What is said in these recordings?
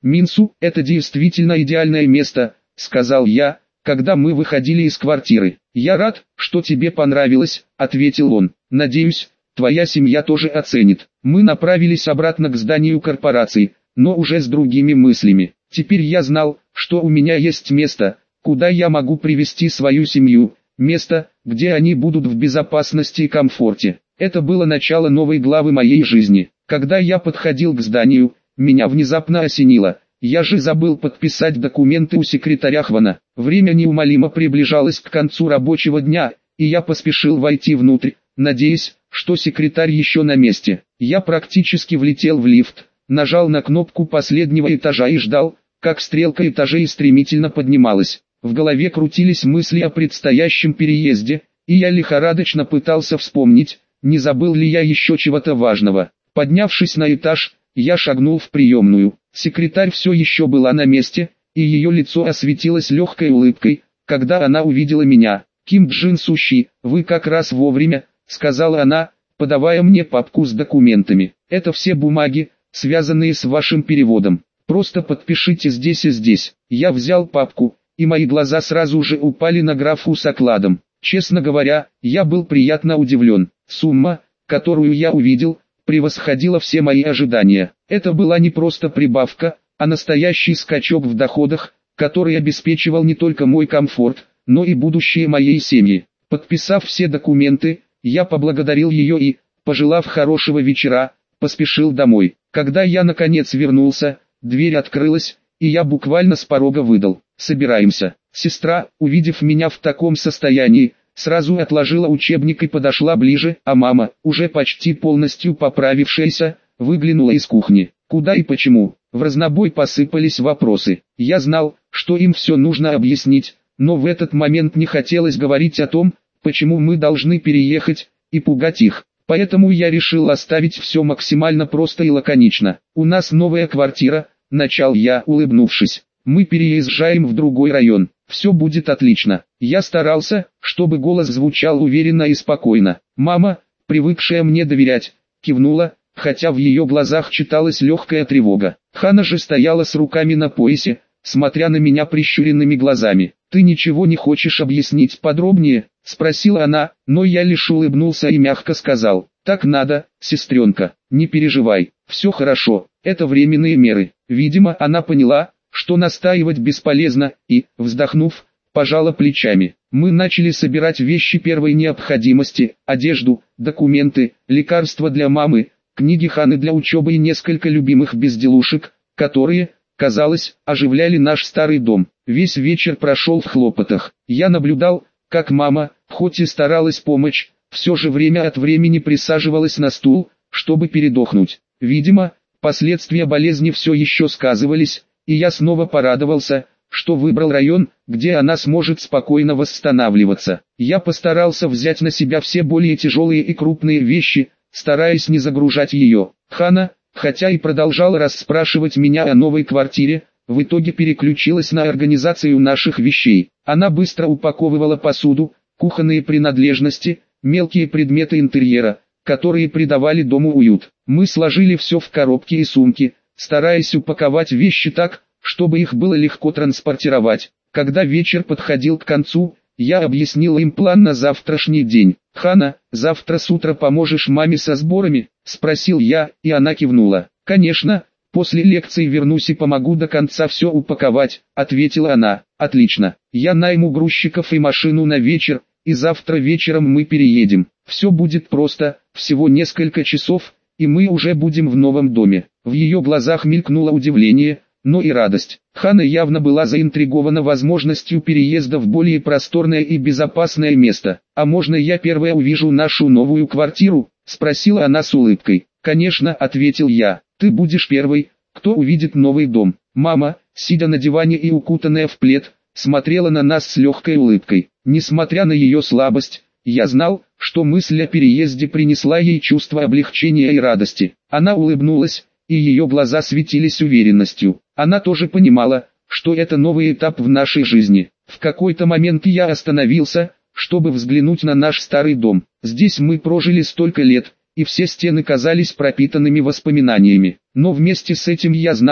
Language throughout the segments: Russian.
«Минсу – это действительно идеальное место», – сказал я, когда мы выходили из квартиры. «Я рад, что тебе понравилось», – ответил он. «Надеюсь, твоя семья тоже оценит». Мы направились обратно к зданию корпорации, но уже с другими мыслями. Теперь я знал, что у меня есть место, куда я могу привести свою семью, место, где они будут в безопасности и комфорте. Это было начало новой главы моей жизни. Когда я подходил к зданию, меня внезапно осенило. Я же забыл подписать документы у секретаря Хвана. Время неумолимо приближалось к концу рабочего дня, и я поспешил войти внутрь, надеясь, что секретарь еще на месте. Я практически влетел в лифт, нажал на кнопку последнего этажа и ждал, как стрелка этажей стремительно поднималась. В голове крутились мысли о предстоящем переезде, и я лихорадочно пытался вспомнить, не забыл ли я еще чего-то важного. Поднявшись на этаж, я шагнул в приемную. Секретарь все еще была на месте, и ее лицо осветилось легкой улыбкой, когда она увидела меня. «Ким Джин Сущи, вы как раз вовремя», — сказала она, подавая мне папку с документами. «Это все бумаги, связанные с вашим переводом. Просто подпишите здесь и здесь». Я взял папку, и мои глаза сразу же упали на графу с окладом. Честно говоря, я был приятно удивлен. Сумма, которую я увидел, превосходила все мои ожидания. Это была не просто прибавка, а настоящий скачок в доходах, который обеспечивал не только мой комфорт, но и будущее моей семьи. Подписав все документы, я поблагодарил ее и, пожелав хорошего вечера, поспешил домой. Когда я наконец вернулся, дверь открылась, и я буквально с порога выдал: «Собираемся». Сестра, увидев меня в таком состоянии, сразу отложила учебник и подошла ближе, а мама, уже почти полностью поправившаяся, выглянула из кухни. Куда и почему? В разнобой посыпались вопросы. Я знал, что им все нужно объяснить, но в этот момент не хотелось говорить о том, почему мы должны переехать, и пугать их. Поэтому я решил оставить все максимально просто и лаконично. «У нас новая квартира», — начал я, улыбнувшись. «Мы переезжаем в другой район. Все будет отлично». Я старался, чтобы голос звучал уверенно и спокойно. Мама, привыкшая мне доверять, кивнула, хотя в ее глазах читалась легкая тревога. Хана же стояла с руками на поясе, смотря на меня прищуренными глазами. «Ты ничего не хочешь объяснить подробнее?» — спросила она, но я лишь улыбнулся и мягко сказал: «Так надо, сестренка, не переживай, все хорошо, это временные меры». Видимо, она поняла, что настаивать бесполезно, и, вздохнув, пожала плечами. Мы начали собирать вещи первой необходимости: одежду, документы, лекарства для мамы, книги Ханы для учебы и несколько любимых безделушек, которые, казалось, оживляли наш старый дом. Весь вечер прошел в хлопотах. Я наблюдал, как мама, хоть и старалась помочь, все же время от времени присаживалась на стул, чтобы передохнуть. Видимо, последствия болезни все еще сказывались, и я снова порадовался, что выбрал район, где она сможет спокойно восстанавливаться. Я постарался взять на себя все более тяжелые и крупные вещи, стараясь не загружать ее. Хана, хотя и продолжала расспрашивать меня о новой квартире, в итоге переключилась на организацию наших вещей. Она быстро упаковывала посуду, кухонные принадлежности, мелкие предметы интерьера, которые придавали дому уют. Мы сложили все в коробки и сумки, стараясь упаковать вещи так, чтобы их было легко транспортировать. Когда вечер подходил к концу, я объяснил им план на завтрашний день. «Хана, завтра с утра поможешь маме со сборами?» – спросил я, и она кивнула. «Конечно, после лекции вернусь и помогу до конца все упаковать», – ответила она. «Отлично, я найму грузчиков и машину на вечер, и завтра вечером мы переедем. Все будет просто, всего несколько часов, и мы уже будем в новом доме». В ее глазах мелькнуло удивление, но и радость. Хана явно была заинтригована возможностью переезда в более просторное и безопасное место. «А можно я первая увижу нашу новую квартиру?» – спросила она с улыбкой. «Конечно», – ответил я. «Ты будешь первой, кто увидит новый дом». Мама, сидя на диване и укутанная в плед, смотрела на нас с легкой улыбкой. Несмотря на ее слабость, я знал, что мысль о переезде принесла ей чувство облегчения и радости. Она улыбнулась, и ее глаза светились уверенностью. Она тоже понимала, что это новый этап в нашей жизни. В какой-то момент я остановился, чтобы взглянуть на наш старый дом. Здесь мы прожили столько лет, и все стены казались пропитанными воспоминаниями. Но вместе с этим я знал,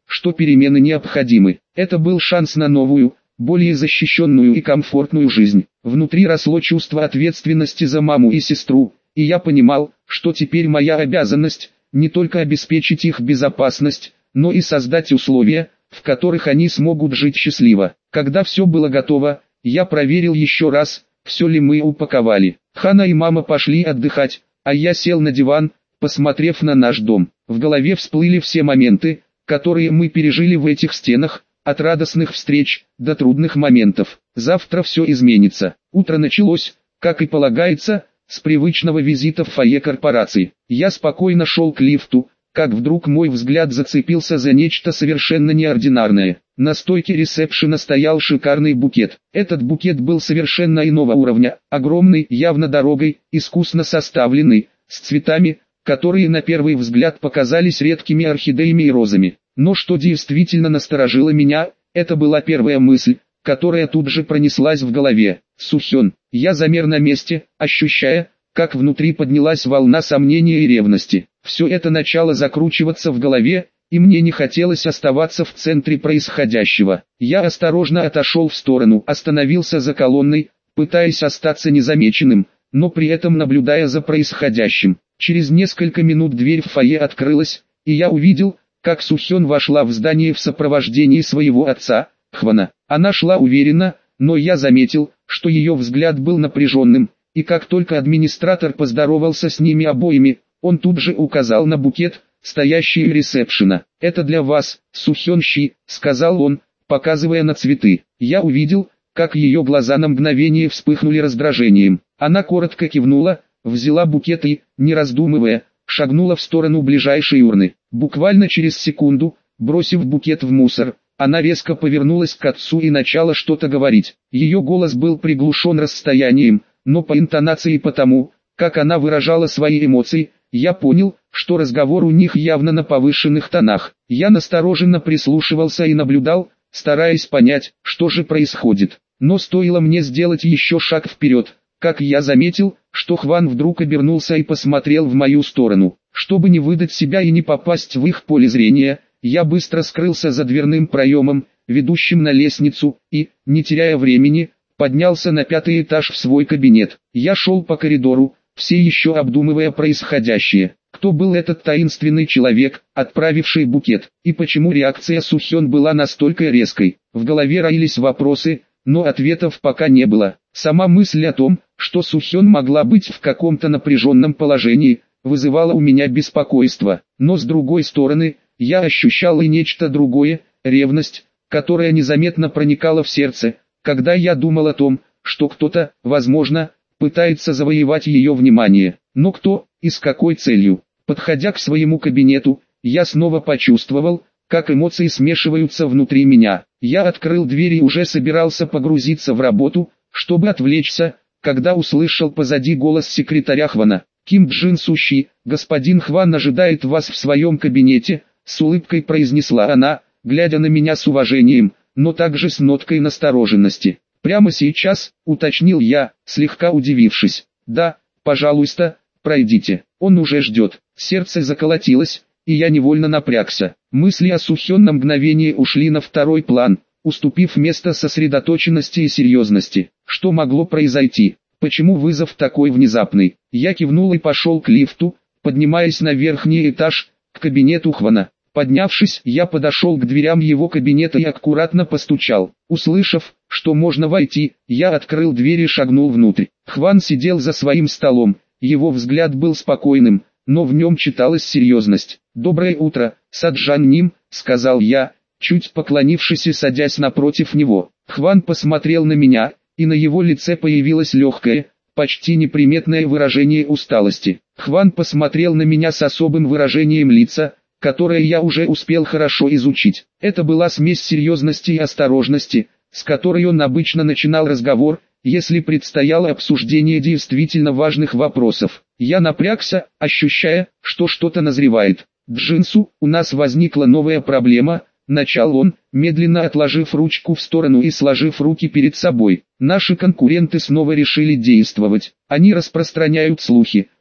что перемены необходимы. Это был шанс на новую, более защищенную и комфортную жизнь. Внутри росло чувство ответственности за маму и сестру, и я понимал, что теперь моя обязанность не только обеспечить их безопасность, но и создать условия, в которых они смогут жить счастливо. Когда все было готово, я проверил еще раз, все ли мы упаковали. Хана и мама пошли отдыхать, а я сел на диван, посмотрев на наш дом. В голове всплыли все моменты, которые мы пережили в этих стенах, от радостных встреч до трудных моментов. Завтра все изменится. Утро началось, как и полагается, с привычного визита в фойе корпорации. Я спокойно шел к лифту, как вдруг мой взгляд зацепился за нечто совершенно неординарное. На стойке ресепшена стоял шикарный букет. Этот букет был совершенно иного уровня, огромный, явно дорогой, искусно составленный, с цветами, которые на первый взгляд показались редкими орхидеями и розами. Но что действительно насторожило меня, это была первая мысль, которая тут же пронеслась в голове. Сухён. Я замер на месте, ощущая, как внутри поднялась волна сомнения и ревности. Все это начало закручиваться в голове, и мне не хотелось оставаться в центре происходящего. Я осторожно отошел в сторону, остановился за колонной, пытаясь остаться незамеченным, но при этом наблюдая за происходящим. Через несколько минут дверь в фойе открылась, и я увидел, как Сухён вошла в здание в сопровождении своего отца, Хвана. Она шла уверенно, но я заметил, что ее взгляд был напряженным, и как только администратор поздоровался с ними обоими, он тут же указал на букет, стоящий у ресепшена. «Это для вас, Сухён Щи», — сказал он, показывая на цветы. Я увидел, как ее глаза на мгновение вспыхнули раздражением. Она коротко кивнула, взяла букет и, не раздумывая, шагнула в сторону ближайшей урны. Буквально через секунду, бросив букет в мусор, она резко повернулась к отцу и начала что-то говорить. Ее голос был приглушен расстоянием, но по интонации и потому, как она выражала свои эмоции, я понял, что разговор у них явно на повышенных тонах. Я настороженно прислушивался и наблюдал, стараясь понять, что же происходит. Но стоило мне сделать еще шаг вперед, как я заметил, что Хван вдруг обернулся и посмотрел в мою сторону. Чтобы не выдать себя и не попасть в их поле зрения, я быстро скрылся за дверным проемом, ведущим на лестницу, и, не теряя времени, поднялся на 5-й этаж в свой кабинет. Я шел по коридору, все еще обдумывая происходящее. Кто был этот таинственный человек, отправивший букет, и почему реакция Сухён была настолько резкой? В голове роились вопросы, но ответов пока не было. Сама мысль о том, что Сухён могла быть в каком-то напряженном положении, вызывала у меня беспокойство. Но с другой стороны, я ощущал и нечто другое, ревность, которая незаметно проникала в сердце, когда я думал о том, что кто-то, возможно, пытается завоевать ее внимание. Но кто и с какой целью? Подходя к своему кабинету, я снова почувствовал, как эмоции смешиваются внутри меня. Я открыл дверь и уже собирался погрузиться в работу, чтобы отвлечься, когда услышал позади голос секретаря Хвана. «Ким Джин Сущи, господин Хван ожидает вас в своем кабинете», — с улыбкой произнесла она, глядя на меня с уважением, но также с ноткой настороженности. «Прямо сейчас», — уточнил я, слегка удивившись. «Да, пожалуйста, пройдите, он уже ждет». Сердце заколотилось, и я невольно напрягся. Мысли о Сухён на мгновение ушли на второй план, уступив место сосредоточенности и серьезности. Что могло произойти? Почему вызов такой внезапный? Я кивнул и пошел к лифту, поднимаясь на верхний этаж, к кабинету Хвана. Поднявшись, я подошел к дверям его кабинета и аккуратно постучал. Услышав, что можно войти, я открыл дверь и шагнул внутрь. Хван сидел за своим столом, его взгляд был спокойным, но в нем читалась серьезность. «Доброе утро, Саджан Ним», — сказал я, чуть поклонившись и садясь напротив него. Хван посмотрел на меня, и на его лице появилось легкое, почти неприметное выражение усталости. Хван посмотрел на меня с особым выражением лица, которое я уже успел хорошо изучить. Это была смесь серьезности и осторожности, с которой он обычно начинал разговор, если предстояло обсуждение действительно важных вопросов. Я напрягся, ощущая, что что-то назревает. «Джинсу, у нас возникла новая проблема», — начал он, медленно отложив ручку в сторону и сложив руки перед собой. «Наши конкуренты снова решили действовать. Они распространяют слухи,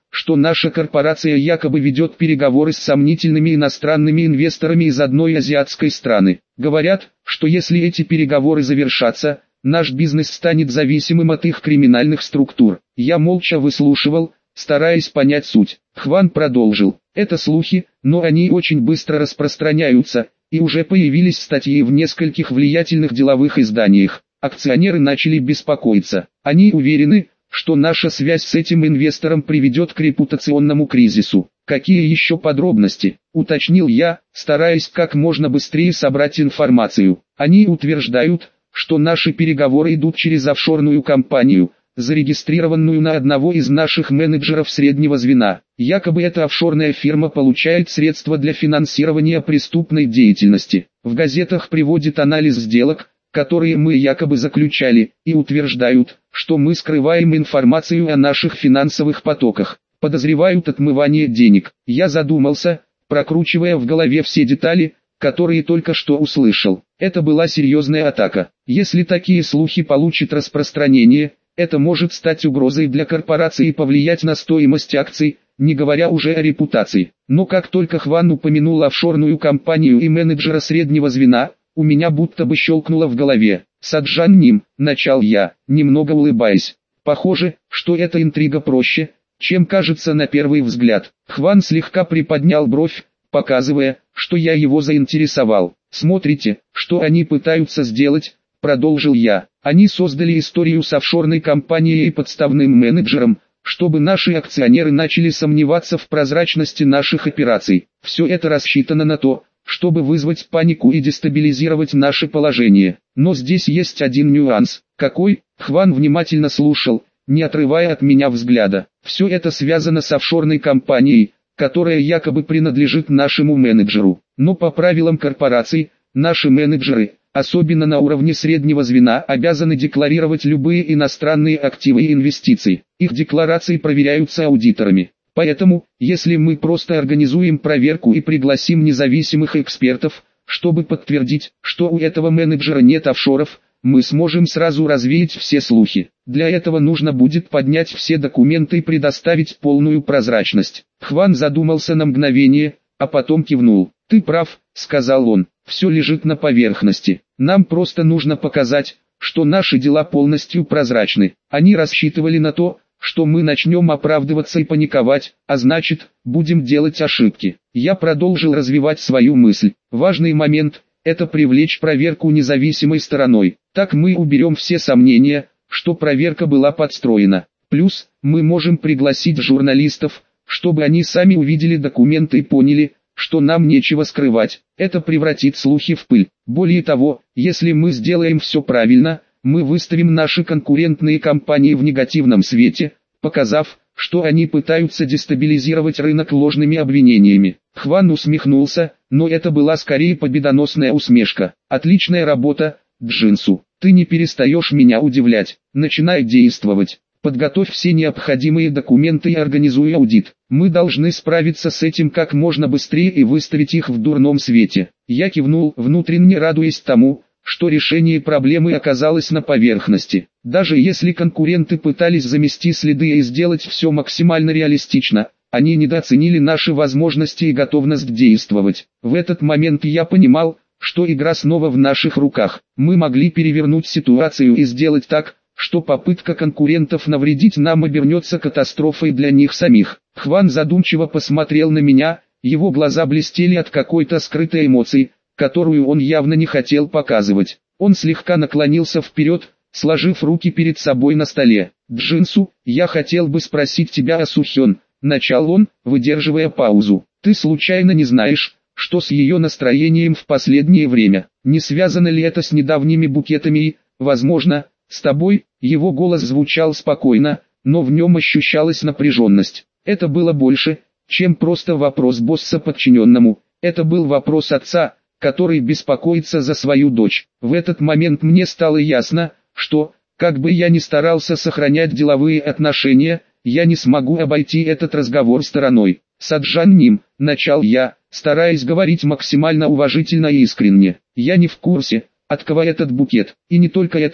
что наша корпорация якобы ведет переговоры с сомнительными иностранными инвесторами из одной азиатской страны. Говорят, что если эти переговоры завершатся, наш бизнес станет зависимым от их криминальных структур. Я молча выслушивал, стараясь понять суть. Хван продолжил. Это слухи, но они очень быстро распространяются, и уже появились статьи в нескольких влиятельных деловых изданиях. Акционеры начали беспокоиться. Они уверены, что наша связь с этим инвестором приведет к репутационному кризису. Какие еще подробности? Уточнил я, стараясь как можно быстрее собрать информацию. Они утверждают, что наши переговоры идут через офшорную компанию, зарегистрированную на одного из наших менеджеров среднего звена. Якобы эта офшорная фирма получает средства для финансирования преступной деятельности. В газетах приводит анализ сделок, которые мы якобы заключали, и утверждают, что мы скрываем информацию о наших финансовых потоках. Подозревают отмывание денег. Я задумался, прокручивая в голове все детали, которые только что услышал. Это была серьезная атака. Если такие слухи получат распространение, это может стать угрозой для корпорации и повлиять на стоимость акций, не говоря уже о репутации. Но как только Хван упомянул офшорную компанию и менеджера среднего звена, у меня будто бы щелкнуло в голове. «Саджан Ним», — начал я, немного улыбаясь. Похоже, что эта интрига проще, чем кажется на первый взгляд. Хван слегка приподнял бровь, показывая, что я его заинтересовал. «Смотрите, что они пытаются сделать», — продолжил я. «Они создали историю с офшорной компанией и подставным менеджером, чтобы наши акционеры начали сомневаться в прозрачности наших операций. Все это рассчитано на то, чтобы вызвать панику и дестабилизировать наше положение. Но здесь есть один нюанс». «Какой?» Хван внимательно слушал, не отрывая от меня взгляда. «Все это связано с офшорной компанией, которая якобы принадлежит нашему менеджеру. Но по правилам корпораций, наши менеджеры, особенно на уровне среднего звена, обязаны декларировать любые иностранные активы и инвестиции. Их декларации проверяются аудиторами. Поэтому, если мы просто организуем проверку и пригласим независимых экспертов, чтобы подтвердить, что у этого менеджера нет офшоров, мы сможем сразу развеять все слухи. Для этого нужно будет поднять все документы и предоставить полную прозрачность». Хван задумался на мгновение, а потом кивнул. «Ты прав», — сказал он, — «все лежит на поверхности. Нам просто нужно показать, что наши дела полностью прозрачны. Они рассчитывали на то, что мы начнем оправдываться и паниковать, а значит, будем делать ошибки». Я продолжил развивать свою мысль. Важный момент – это привлечь проверку независимой стороной. Так мы уберем все сомнения, что проверка была подстроена. Плюс, мы можем пригласить журналистов, чтобы они сами увидели документы и поняли, что нам нечего скрывать. Это превратит слухи в пыль. Более того, если мы сделаем все правильно, мы выставим наши конкурентные компании в негативном свете, показав, что они пытаются дестабилизировать рынок ложными обвинениями. Хван усмехнулся, но это была скорее победоносная усмешка. «Отличная работа, Джинсу. Ты не перестаешь меня удивлять. Начинай действовать. Подготовь все необходимые документы и организуй аудит. Мы должны справиться с этим как можно быстрее и выставить их в дурном свете». Я кивнул, внутренне радуясь тому, что решение проблемы оказалось на поверхности. Даже если конкуренты пытались замести следы и сделать все максимально реалистично, они недооценили наши возможности и готовность действовать. В этот момент я понимал, что игра снова в наших руках. Мы могли перевернуть ситуацию и сделать так, что попытка конкурентов навредить нам обернется катастрофой для них самих. Хван задумчиво посмотрел на меня, его глаза блестели от какой-то скрытой эмоции, которую он явно не хотел показывать. Он слегка наклонился вперед, сложив руки перед собой на столе. «Джинсу, я хотел бы спросить тебя о Сухён», — начал он, выдерживая паузу. «Ты случайно не знаешь, что с ее настроением в последнее время? Не связано ли это с недавними букетами и, возможно, с тобой?» Его голос звучал спокойно, но в нем ощущалась напряженность. Это было больше, чем просто вопрос босса подчиненному. Это был вопрос отца, который беспокоится за свою дочь. В этот момент мне стало ясно, что, как бы я ни старался сохранять деловые отношения, я не смогу обойти этот разговор стороной. «Саджан Ним», — начал я, стараясь говорить максимально уважительно и искренне. «Я не в курсе, от кого этот букет, и не только этот,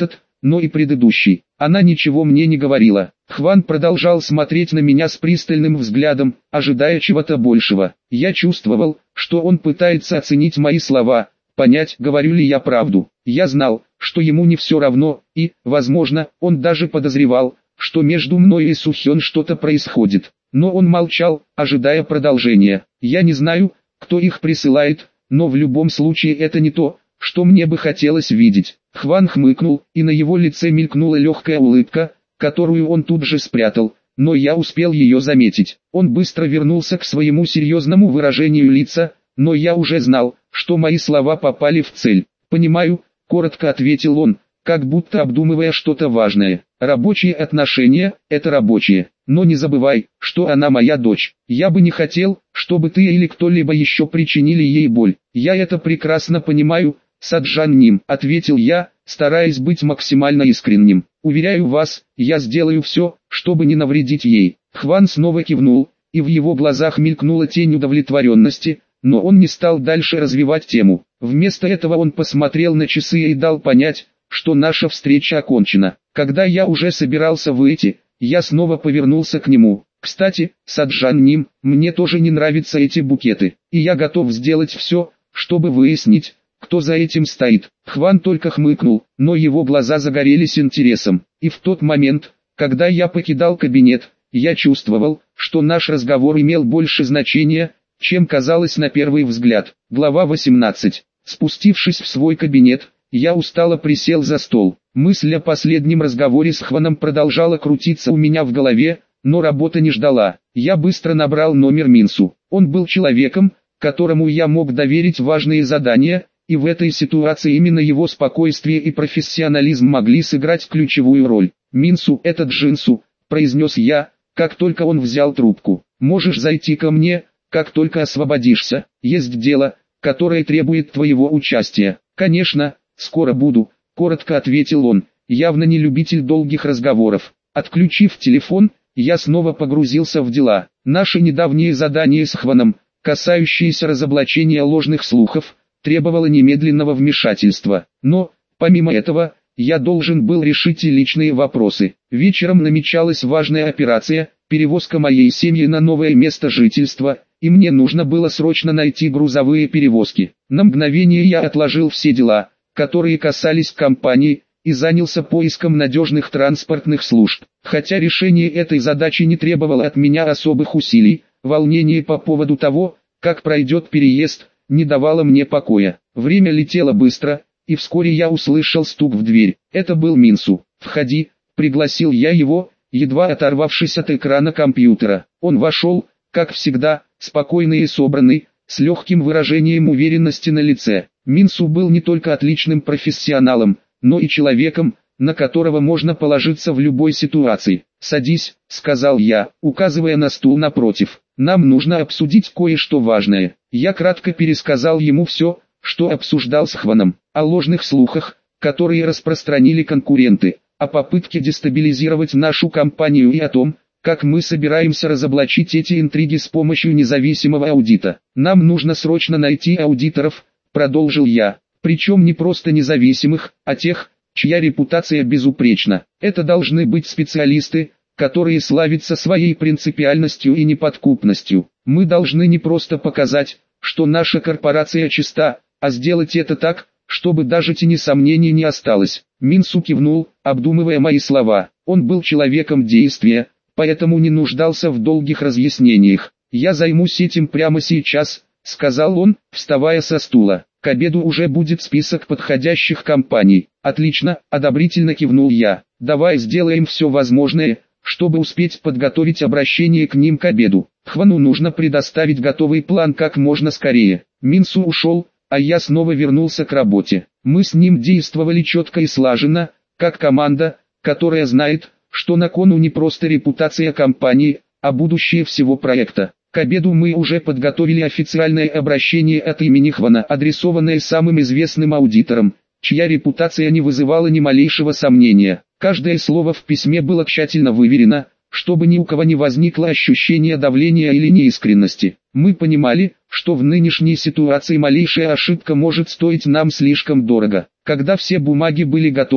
но и предыдущий. Она ничего мне не говорила. Хван продолжал смотреть на меня с пристальным взглядом, ожидая чего-то большего. Я чувствовал, что он пытается оценить мои слова, понять, говорю ли я правду. Я знал, что ему не все равно, и, возможно, он даже подозревал, что между мной и Сухён что-то происходит. Но он молчал, ожидая продолжения. Я не знаю, кто их присылает, но в любом случае это не то, что мне бы хотелось видеть. Хван хмыкнул, и на его лице мелькнула легкая улыбка, которую он тут же спрятал, но я успел ее заметить. Он быстро вернулся к своему серьезному выражению лица, но я уже знал, что мои слова попали в цель. «Понимаю», — коротко ответил он, как будто обдумывая что-то важное. «Рабочие отношения — это рабочие, но не забывай, что она моя дочь. Я бы не хотел, чтобы ты или кто-либо еще причинили ей боль. Я это прекрасно понимаю, Саджан Ним», — ответил я, стараясь быть максимально искренним. «Уверяю вас, я сделаю все, чтобы не навредить ей». Хван снова кивнул, и в его глазах мелькнула тень удовлетворенности, но он не стал дальше развивать тему. Вместо этого он посмотрел на часы и дал понять, что наша встреча окончена. Когда я уже собирался выйти, я снова повернулся к нему. «Кстати, Саджан Ним, мне тоже не нравятся эти букеты, и я готов сделать все, чтобы выяснить, кто за этим стоит». Хван только хмыкнул, но его глаза загорелись интересом. И в тот момент, когда я покидал кабинет, я чувствовал, что наш разговор имел больше значения, чем казалось на первый взгляд. Глава 18. Спустившись в свой кабинет, я устало присел за стол. Мысль о последнем разговоре с Хваном продолжала крутиться у меня в голове, но работа не ждала. Я быстро набрал номер Минсу. Он был человеком, которому я мог доверить важные задания, и в этой ситуации именно его спокойствие и профессионализм могли сыграть ключевую роль. «Минсу, это Джинсу», — произнес я, как только он взял трубку. «Можешь зайти ко мне, как только освободишься. Есть дело, которое требует твоего участия». «Конечно, скоро буду», — коротко ответил он, явно не любитель долгих разговоров. Отключив телефон, я снова погрузился в дела. Наше недавнее задание с Хваном, касающееся разоблачения ложных слухов, требовало немедленного вмешательства. Но, помимо этого, я должен был решить и личные вопросы. Вечером намечалась важная операция, перевозка моей семьи на новое место жительства, и мне нужно было срочно найти грузовые перевозки. На мгновение я отложил все дела, которые касались компании, и занялся поиском надежных транспортных служб. Хотя решение этой задачи не требовало от меня особых усилий, волнение по поводу того, как пройдет переезд, не давало мне покоя. Время летело быстро, и вскоре я услышал стук в дверь. Это был Минсу. «Входи», — пригласил я его, едва оторвавшись от экрана компьютера. Он вошел, как всегда, спокойный и собранный, с легким выражением уверенности на лице. Минсу был не только отличным профессионалом, но и человеком, на которого можно положиться в любой ситуации. «Садись», — сказал я, указывая на стул напротив. «Нам нужно обсудить кое-что важное». Я кратко пересказал ему все, что обсуждал с Хваном, о ложных слухах, которые распространили конкуренты, о попытке дестабилизировать нашу компанию и о том, как мы собираемся разоблачить эти интриги с помощью независимого аудита. «Нам нужно срочно найти аудиторов», — продолжил я, «причем не просто независимых, а тех, чья репутация безупречна. Это должны быть специалисты, которые славятся своей принципиальностью и неподкупностью. Мы должны не просто показать, что наша корпорация чиста, а сделать это так, чтобы даже тени сомнений не осталось». Минсу кивнул, обдумывая мои слова. Он был человеком действия, поэтому не нуждался в долгих разъяснениях. «Я займусь этим прямо сейчас», — сказал он, вставая со стула. «К обеду уже будет список подходящих компаний». «Отлично», — одобрительно кивнул я. «Давай сделаем все возможное, чтобы успеть подготовить обращение к ним к обеду. Хвану нужно предоставить готовый план как можно скорее». Минсу ушел, а я снова вернулся к работе. Мы с ним действовали четко и слаженно, как команда, которая знает, что на кону не просто репутация компании, а будущее всего проекта. К обеду мы уже подготовили официальное обращение от имени Хвана, адресованное самым известным аудиторам, чья репутация не вызывала ни малейшего сомнения. Каждое слово в письме было тщательно выверено, чтобы ни у кого не возникло ощущения давления или неискренности. Мы понимали, что в нынешней ситуации малейшая ошибка может стоить нам слишком дорого. Когда все бумаги были готовы,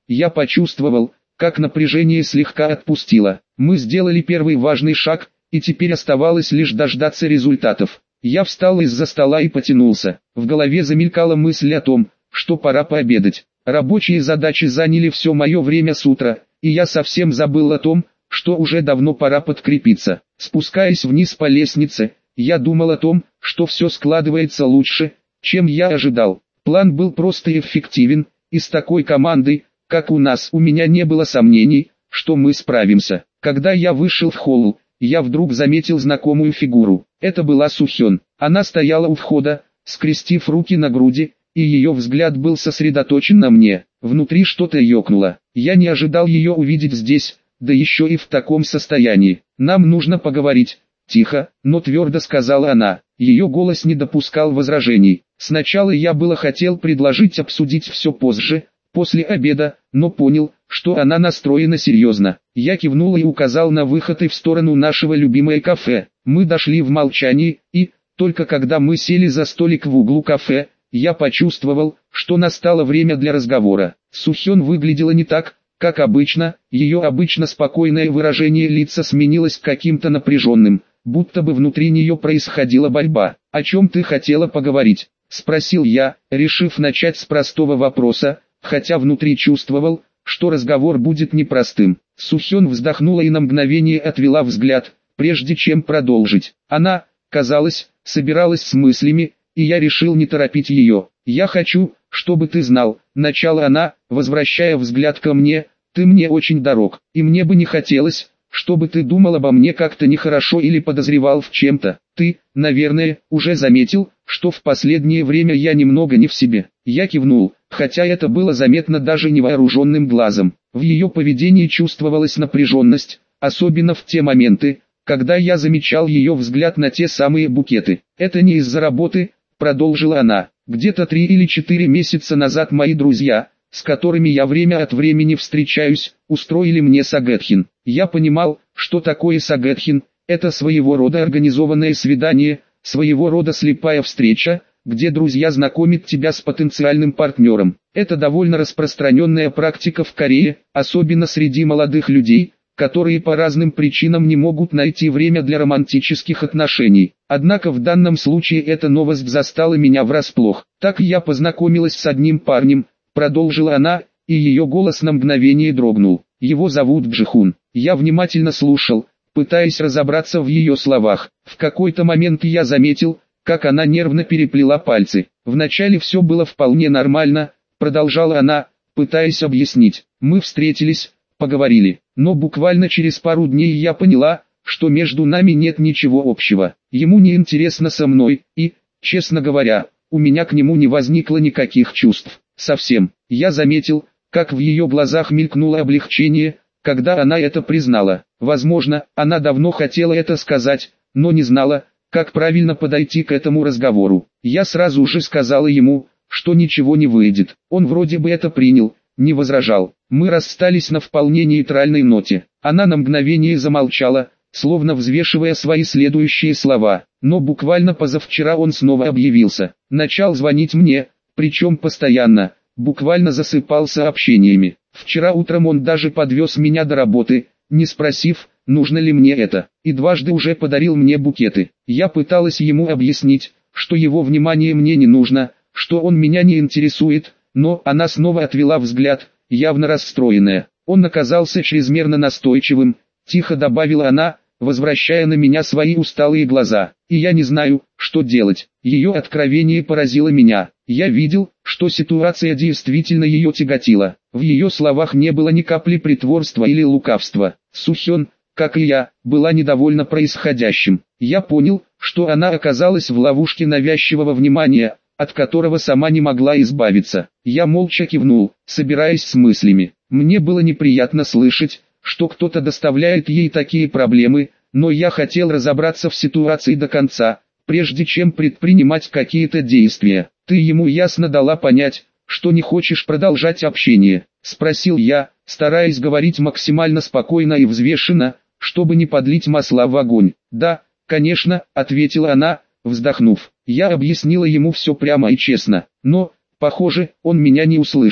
Я почувствовал, как напряжение слегка отпустило. Мы сделали первый важный шаг, и теперь оставалось лишь дождаться результатов. Я встал из-за стола и потянулся. В голове замелькала мысль о том, что пора пообедать. Рабочие задачи заняли все мое время с утра, и я совсем забыл о том, что уже давно пора подкрепиться. Спускаясь вниз по лестнице, я думал о том, что все складывается лучше, чем я ожидал. План был прост и эффективен, и с такой командой, как у нас, у меня не было сомнений, что мы справимся. Когда я вышел в холл, я вдруг заметил знакомую фигуру. Это была Сухён. Она стояла у входа, скрестив руки на груди, и ее взгляд был сосредоточен на мне. Внутри что-то ёкнуло. Я не ожидал ее увидеть здесь, да еще и в таком состоянии. «Нам нужно поговорить», — тихо, но твердо сказала она. Ее голос не допускал возражений. Сначала я было хотел предложить обсудить все позже, после обеда, но понял, что она настроена серьезно. Я кивнул и указал на выход и в сторону нашего любимого кафе. Мы дошли в молчании, и, только когда мы сели за столик в углу кафе, я почувствовал, что настало время для разговора. Сухён выглядела не так, как обычно, ее обычно спокойное выражение лица сменилось каким-то напряженным, будто бы внутри нее происходила борьба. «О чем ты хотела поговорить?» — спросил я, решив начать с простого вопроса, хотя внутри чувствовал, что разговор будет непростым. Сухён вздохнула и на мгновение отвела взгляд, прежде чем продолжить. Она, казалось, собиралась с мыслями, и я решил не торопить ее. «Я хочу, чтобы ты знал», — начала она, возвращая взгляд ко мне, «ты мне очень дорог, и мне бы не хотелось, чтобы ты думал обо мне как-то нехорошо или подозревал в чем-то. Ты, наверное, уже заметил, что в последнее время я немного не в себе». Я кивнул, хотя это было заметно даже невооруженным глазом. В ее поведении чувствовалась напряженность, особенно в те моменты, когда я замечал ее взгляд на те самые букеты. «Это не из-за работы», — продолжила она. «Где-то 3 или 4 месяца назад мои друзья, с которыми я время от времени встречаюсь, устроили мне сагетхин. Я понимал, что такое сагетхин, это своего рода организованное свидание, своего рода слепая встреча, где друзья знакомят тебя с потенциальным партнером. Это довольно распространенная практика в Корее, особенно среди молодых людей, которые по разным причинам не могут найти время для романтических отношений. Однако в данном случае эта новость застала меня врасплох. Так я познакомилась с одним парнем, продолжила она, и ее голос на мгновение дрогнул. Его зовут Джихун. Я внимательно слушал, пытаясь разобраться в ее словах. В какой-то момент я заметил, как она нервно переплела пальцы. Вначале все было вполне нормально, продолжала она, пытаясь объяснить. Мы встретились, поговорили, но буквально через пару дней я поняла, что между нами нет ничего общего. Ему не интересно со мной, и, честно говоря, у меня к нему не возникло никаких чувств. Совсем. Я заметил, как в ее глазах мелькнуло облегчение, когда она это признала. Возможно, она давно хотела это сказать, но не знала, как правильно подойти к этому разговору. Я сразу же сказала ему, что ничего не выйдет. Он вроде бы это принял, не возражал. Мы расстались на вполне нейтральной ноте. Она на мгновение замолчала, словно взвешивая свои следующие слова. Но буквально позавчера он снова объявился. Начал звонить мне, причем постоянно, буквально засыпал сообщениями. Вчера утром он даже подвез меня до работы, не спросив, нужно ли мне это, и дважды уже подарил мне букеты. Я пыталась ему объяснить, что его внимание мне не нужно, что он меня не интересует, но она снова отвела взгляд, явно расстроенная. Он оказался чрезмерно настойчивым, тихо добавила она, возвращая на меня свои усталые глаза. И я не знаю, что делать. Ее откровение поразило меня. Я видел, что ситуация действительно ее тяготила. В ее словах не было ни капли притворства или лукавства. Сухён, как и я, была недовольна происходящим. Я понял, что она оказалась в ловушке навязчивого внимания, от которого сама не могла избавиться. Я молча кивнул, собираясь с мыслями. Мне было неприятно слышать, что кто-то доставляет ей такие проблемы, но я хотел разобраться в ситуации до конца, прежде чем предпринимать какие-то действия. «Ты ему ясно дала понять, что не хочешь продолжать общение?» — спросил я, стараясь говорить максимально спокойно и взвешенно, чтобы не подлить масла в огонь. «Да, конечно», — ответила она, вздохнув. Я объяснила ему все прямо и честно, но, похоже, он меня не услышал.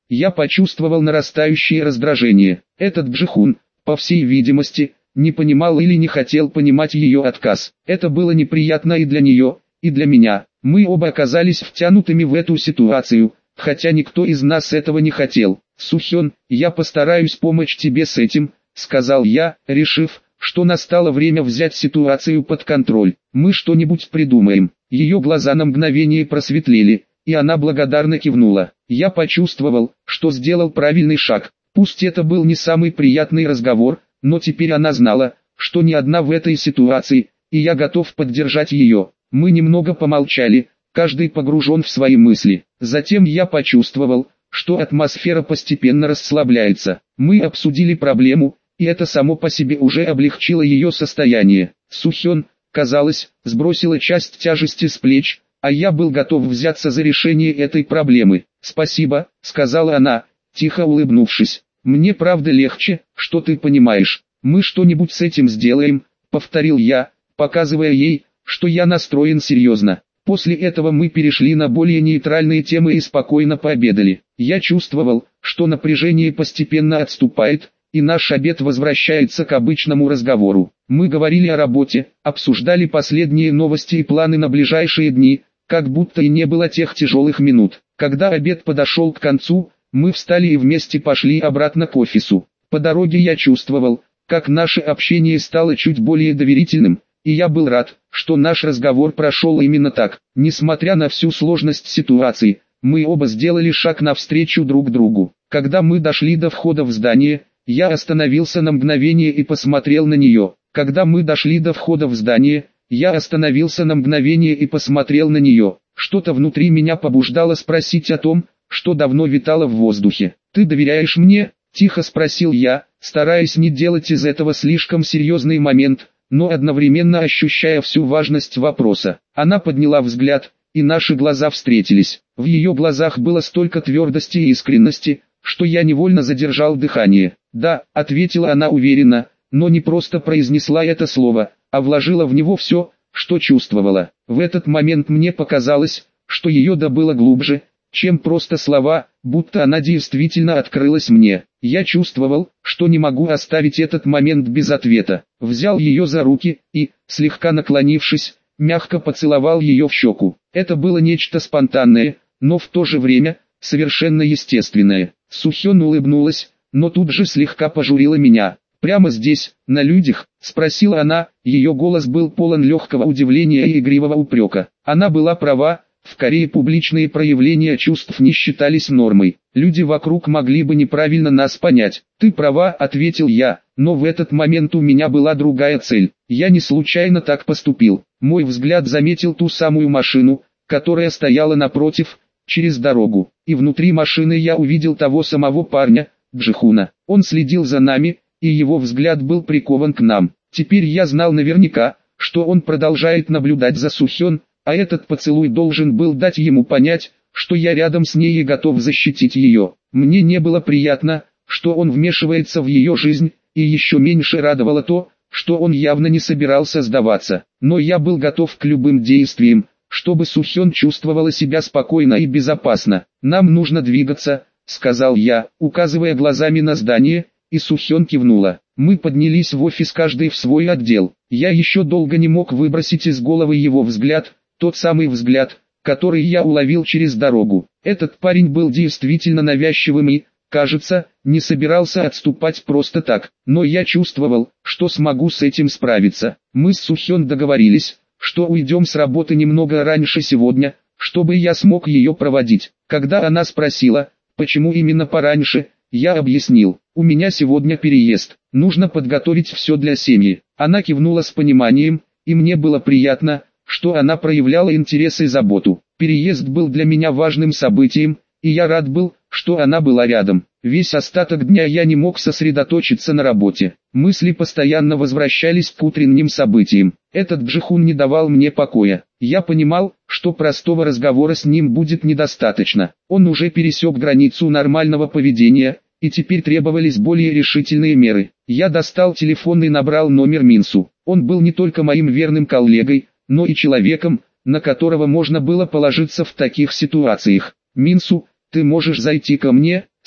Я почувствовал нарастающее раздражение. Этот Бжихун, по всей видимости, не понимал или не хотел понимать ее отказ. Это было неприятно и для нее, и для меня. Мы оба оказались втянутыми в эту ситуацию, хотя никто из нас этого не хотел. «Сухён, я постараюсь помочь тебе с этим», — сказал я, решив, что настало время взять ситуацию под контроль. «Мы что-нибудь придумаем». Ее глаза на мгновение просветлели, и она благодарно кивнула. Я почувствовал, что сделал правильный шаг. Пусть это был не самый приятный разговор, но теперь она знала, что не одна в этой ситуации, и я готов поддержать ее. Мы немного помолчали, каждый погружен в свои мысли. Затем я почувствовал, что атмосфера постепенно расслабляется. Мы обсудили проблему, и это само по себе уже облегчило ее состояние. Сухён, казалось, сбросила часть тяжести с плеч, а я был готов взяться за решение этой проблемы. «Спасибо», — сказала она, тихо улыбнувшись. «Мне правда легче, что ты понимаешь. Мы что-нибудь с этим сделаем», — повторил я, показывая ей, что я настроен серьезно. После этого мы перешли на более нейтральные темы и спокойно пообедали. Я чувствовал, что напряжение постепенно отступает, и наш обед возвращается к обычному разговору. Мы говорили о работе, обсуждали последние новости и планы на ближайшие дни, как будто и не было тех тяжелых минут. Когда обед подошел к концу, мы встали и вместе пошли обратно к офису. По дороге я чувствовал, как наше общение стало чуть более доверительным, и я был рад, что наш разговор прошел именно так. Несмотря на всю сложность ситуации, мы оба сделали шаг навстречу друг другу. Когда мы дошли до входа в здание, я остановился на мгновение и посмотрел на нее. Когда мы дошли до входа в здание, я остановился на мгновение и посмотрел на нее. Что-то внутри меня побуждало спросить о том, что давно витало в воздухе. «Ты доверяешь мне?» – тихо спросил я, стараясь не делать из этого слишком серьезный момент, но одновременно ощущая всю важность вопроса. Она подняла взгляд, и наши глаза встретились. В ее глазах было столько твердости и искренности, что я невольно задержал дыхание. «Да», — ответила она уверенно, но не просто произнесла это слово, а вложила в него все, что чувствовала. В этот момент мне показалось, что ее «да» было глубже, чем просто слова, будто она действительно открылась мне. Я чувствовал, что не могу оставить этот момент без ответа. Взял ее за руки и, слегка наклонившись, мягко поцеловал ее в щеку. Это было нечто спонтанное, но в то же время, совершенно естественное. Сухён улыбнулась, но тут же слегка пожурила меня. «Прямо здесь, на людях?» – спросила она, ее голос был полон легкого удивления и игривого упрека. Она была права, в Корее публичные проявления чувств не считались нормой. Люди вокруг могли бы неправильно нас понять. «Ты права», – ответил я, но в этот момент у меня была другая цель. Я не случайно так поступил. Мой взгляд заметил ту самую машину, которая стояла напротив, через дорогу. И внутри машины я увидел того самого парня, Бжихуна. Он следил за нами, и его взгляд был прикован к нам. Теперь я знал наверняка, что он продолжает наблюдать за Сухён, а этот поцелуй должен был дать ему понять, что я рядом с ней и готов защитить ее. Мне не было приятно, что он вмешивается в ее жизнь, и еще меньше радовало то, что он явно не собирался сдаваться. Но я был готов к любым действиям, чтобы Сухён чувствовала себя спокойно и безопасно. «Нам нужно двигаться», — сказал я, указывая глазами на здание, и Сухён кивнула. Мы поднялись в офис каждый в свой отдел. Я еще долго не мог выбросить из головы его взгляд, тот самый взгляд, который я уловил через дорогу. Этот парень был действительно навязчивым и, кажется, не собирался отступать просто так. Но я чувствовал, что смогу с этим справиться. Мы с Сухён договорились, что уйдем с работы немного раньше сегодня, чтобы я смог ее проводить. Когда она спросила, почему именно пораньше, я объяснил: у меня сегодня переезд, нужно подготовить все для семьи. Она кивнула с пониманием, и мне было приятно, что она проявляла интерес и заботу. Переезд был для меня важным событием, и я рад был, что она была рядом. Весь остаток дня я не мог сосредоточиться на работе. Мысли постоянно возвращались к утренним событиям. Этот Бжихун не давал мне покоя. Я понимал, что простого разговора с ним будет недостаточно. Он уже пересек границу нормального поведения, и теперь требовались более решительные меры. Я достал телефон и набрал номер Минсу. Он был не только моим верным коллегой, но и человеком, на которого можно было положиться в таких ситуациях. «Минсу, ты можешь зайти ко мне?» –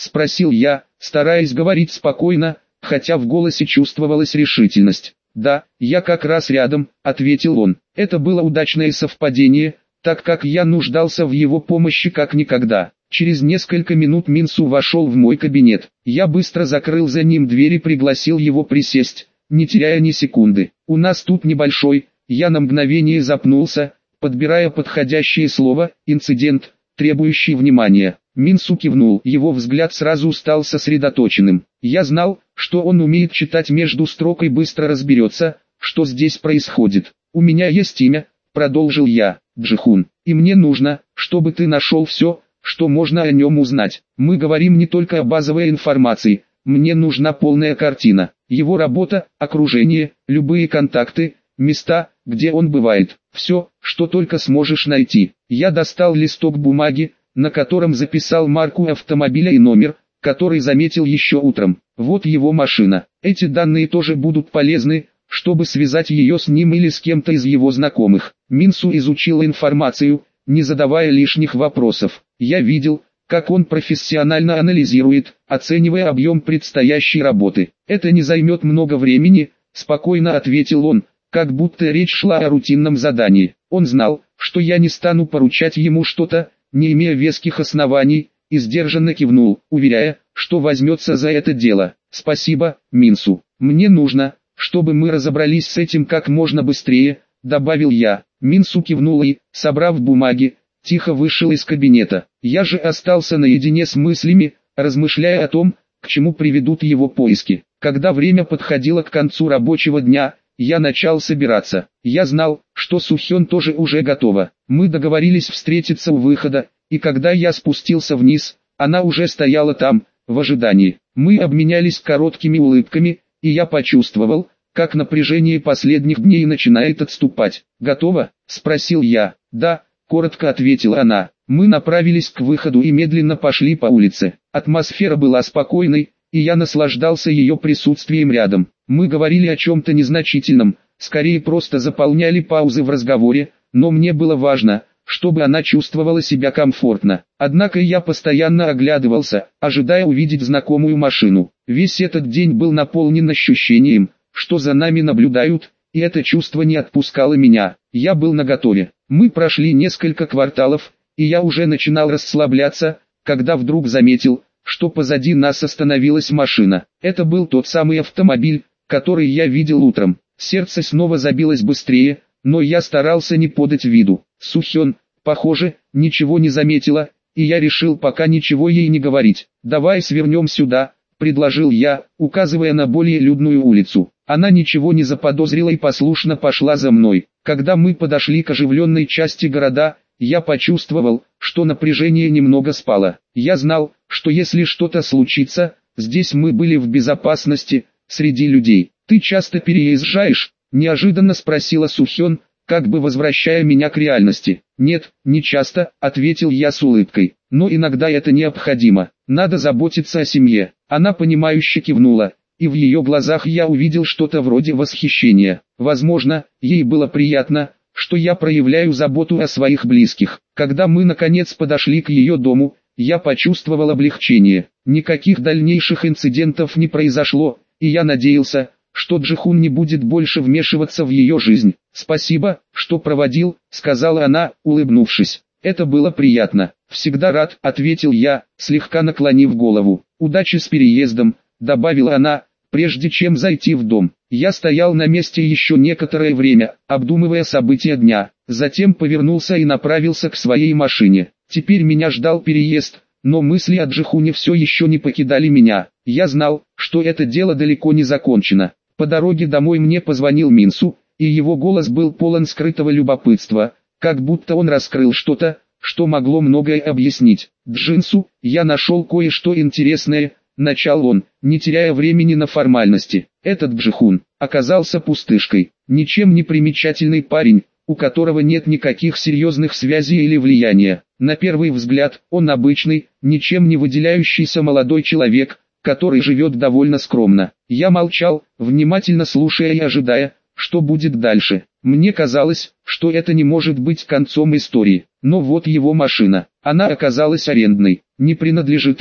спросил я, стараясь говорить спокойно, хотя в голосе чувствовалась решительность. «Да, я как раз рядом», — ответил он. Это было удачное совпадение, так как я нуждался в его помощи как никогда. Через несколько минут Минсу вошел в мой кабинет. Я быстро закрыл за ним дверь и пригласил его присесть, не теряя ни секунды. «У нас тут небольшой», я на мгновение запнулся, подбирая подходящее слово, «инцидент, требующий внимания». Минсу кивнул, его взгляд сразу стал сосредоточенным. Я знал, что он умеет читать между строк и быстро разберется, что здесь происходит. «У меня есть имя», продолжил я, Джихун, и мне нужно, чтобы ты нашел все, что можно о нем узнать. Мы говорим не только о базовой информации, мне нужна полная картина. Его работа, окружение, любые контакты, места, где он бывает. Все, что только сможешь найти. Я достал листок бумаги, на котором записал марку автомобиля и номер, который заметил еще утром. Вот его машина. Эти данные тоже будут полезны, чтобы связать ее с ним или с кем-то из его знакомых. Минсу изучил информацию, не задавая лишних вопросов. Я видел, как он профессионально анализирует, оценивая объем предстоящей работы. «Это не займет много времени», — спокойно ответил он, как будто речь шла о рутинном задании. Он знал, что я не стану поручать ему что-то, не имея веских оснований, и сдержанно кивнул, уверяя, что возьмется за это дело. «Спасибо, Минсу. Мне нужно, чтобы мы разобрались с этим как можно быстрее», — добавил я. Минсу кивнул и, собрав бумаги, тихо вышел из кабинета. Я же остался наедине с мыслями, размышляя о том, к чему приведут его поиски. Когда время подходило к концу рабочего дня, я начал собираться. Я знал, что Сухён тоже уже готова. Мы договорились встретиться у выхода, и когда я спустился вниз, она уже стояла там, в ожидании. Мы обменялись короткими улыбками, и я почувствовал, как напряжение последних дней начинает отступать. «Готова?» — спросил я. «Да», — коротко ответила она. Мы направились к выходу и медленно пошли по улице. Атмосфера была спокойной, и я наслаждался ее присутствием рядом. Мы говорили о чем-то незначительном, скорее просто заполняли паузы в разговоре, но мне было важно, чтобы она чувствовала себя комфортно. Однако я постоянно оглядывался, ожидая увидеть знакомую машину. Весь этот день был наполнен ощущением, что за нами наблюдают, и это чувство не отпускало меня. Я был наготове. Мы прошли несколько кварталов, и я уже начинал расслабляться, когда вдруг заметил, что позади нас остановилась машина. Это был тот самый автомобиль, который я видел утром. Сердце снова забилось быстрее, но я старался не подать виду. Сухён, похоже, ничего не заметила, и я решил пока ничего ей не говорить. «Давай свернем сюда», — предложил я, указывая на более людную улицу. Она ничего не заподозрила и послушно пошла за мной. Когда мы подошли к оживленной части города, я почувствовал, что напряжение немного спало. Я знал, что если что-то случится, здесь мы были в безопасности, среди людей. «Ты часто переезжаешь?» — неожиданно спросила Сухён, как бы возвращая меня к реальности. «Нет, не часто», — ответил я с улыбкой. «Но иногда это необходимо. Надо заботиться о семье». Она понимающе кивнула, и в ее глазах я увидел что-то вроде восхищения. Возможно, ей было приятно, что я проявляю заботу о своих близких. Когда мы наконец подошли к ее дому, я почувствовал облегчение. Никаких дальнейших инцидентов не произошло, и я надеялся, что Джихун не будет больше вмешиваться в ее жизнь. «Спасибо, что проводил», — сказала она, улыбнувшись. «Это было приятно». «Всегда рад», — ответил я, слегка наклонив голову. «Удачи с переездом», — добавила она, прежде чем зайти в дом. Я стоял на месте еще некоторое время, обдумывая события дня. Затем повернулся и направился к своей машине. Теперь меня ждал переезд, но мысли о Джихуне все еще не покидали меня. Я знал, что это дело далеко не закончено. По дороге домой мне позвонил Минсу, и его голос был полон скрытого любопытства, как будто он раскрыл что-то, что могло многое объяснить. «Джинсу, я нашел кое-что интересное», — начал он, не теряя времени на формальности. Этот Джихун оказался пустышкой, ничем не примечательный парень, у которого нет никаких серьезных связей или влияния. На первый взгляд, он обычный, ничем не выделяющийся молодой человек, который живет довольно скромно. Я молчал, внимательно слушая и ожидая, что будет дальше. Мне казалось, что это не может быть концом истории. Но вот его машина. Она оказалась арендной, не принадлежит ему.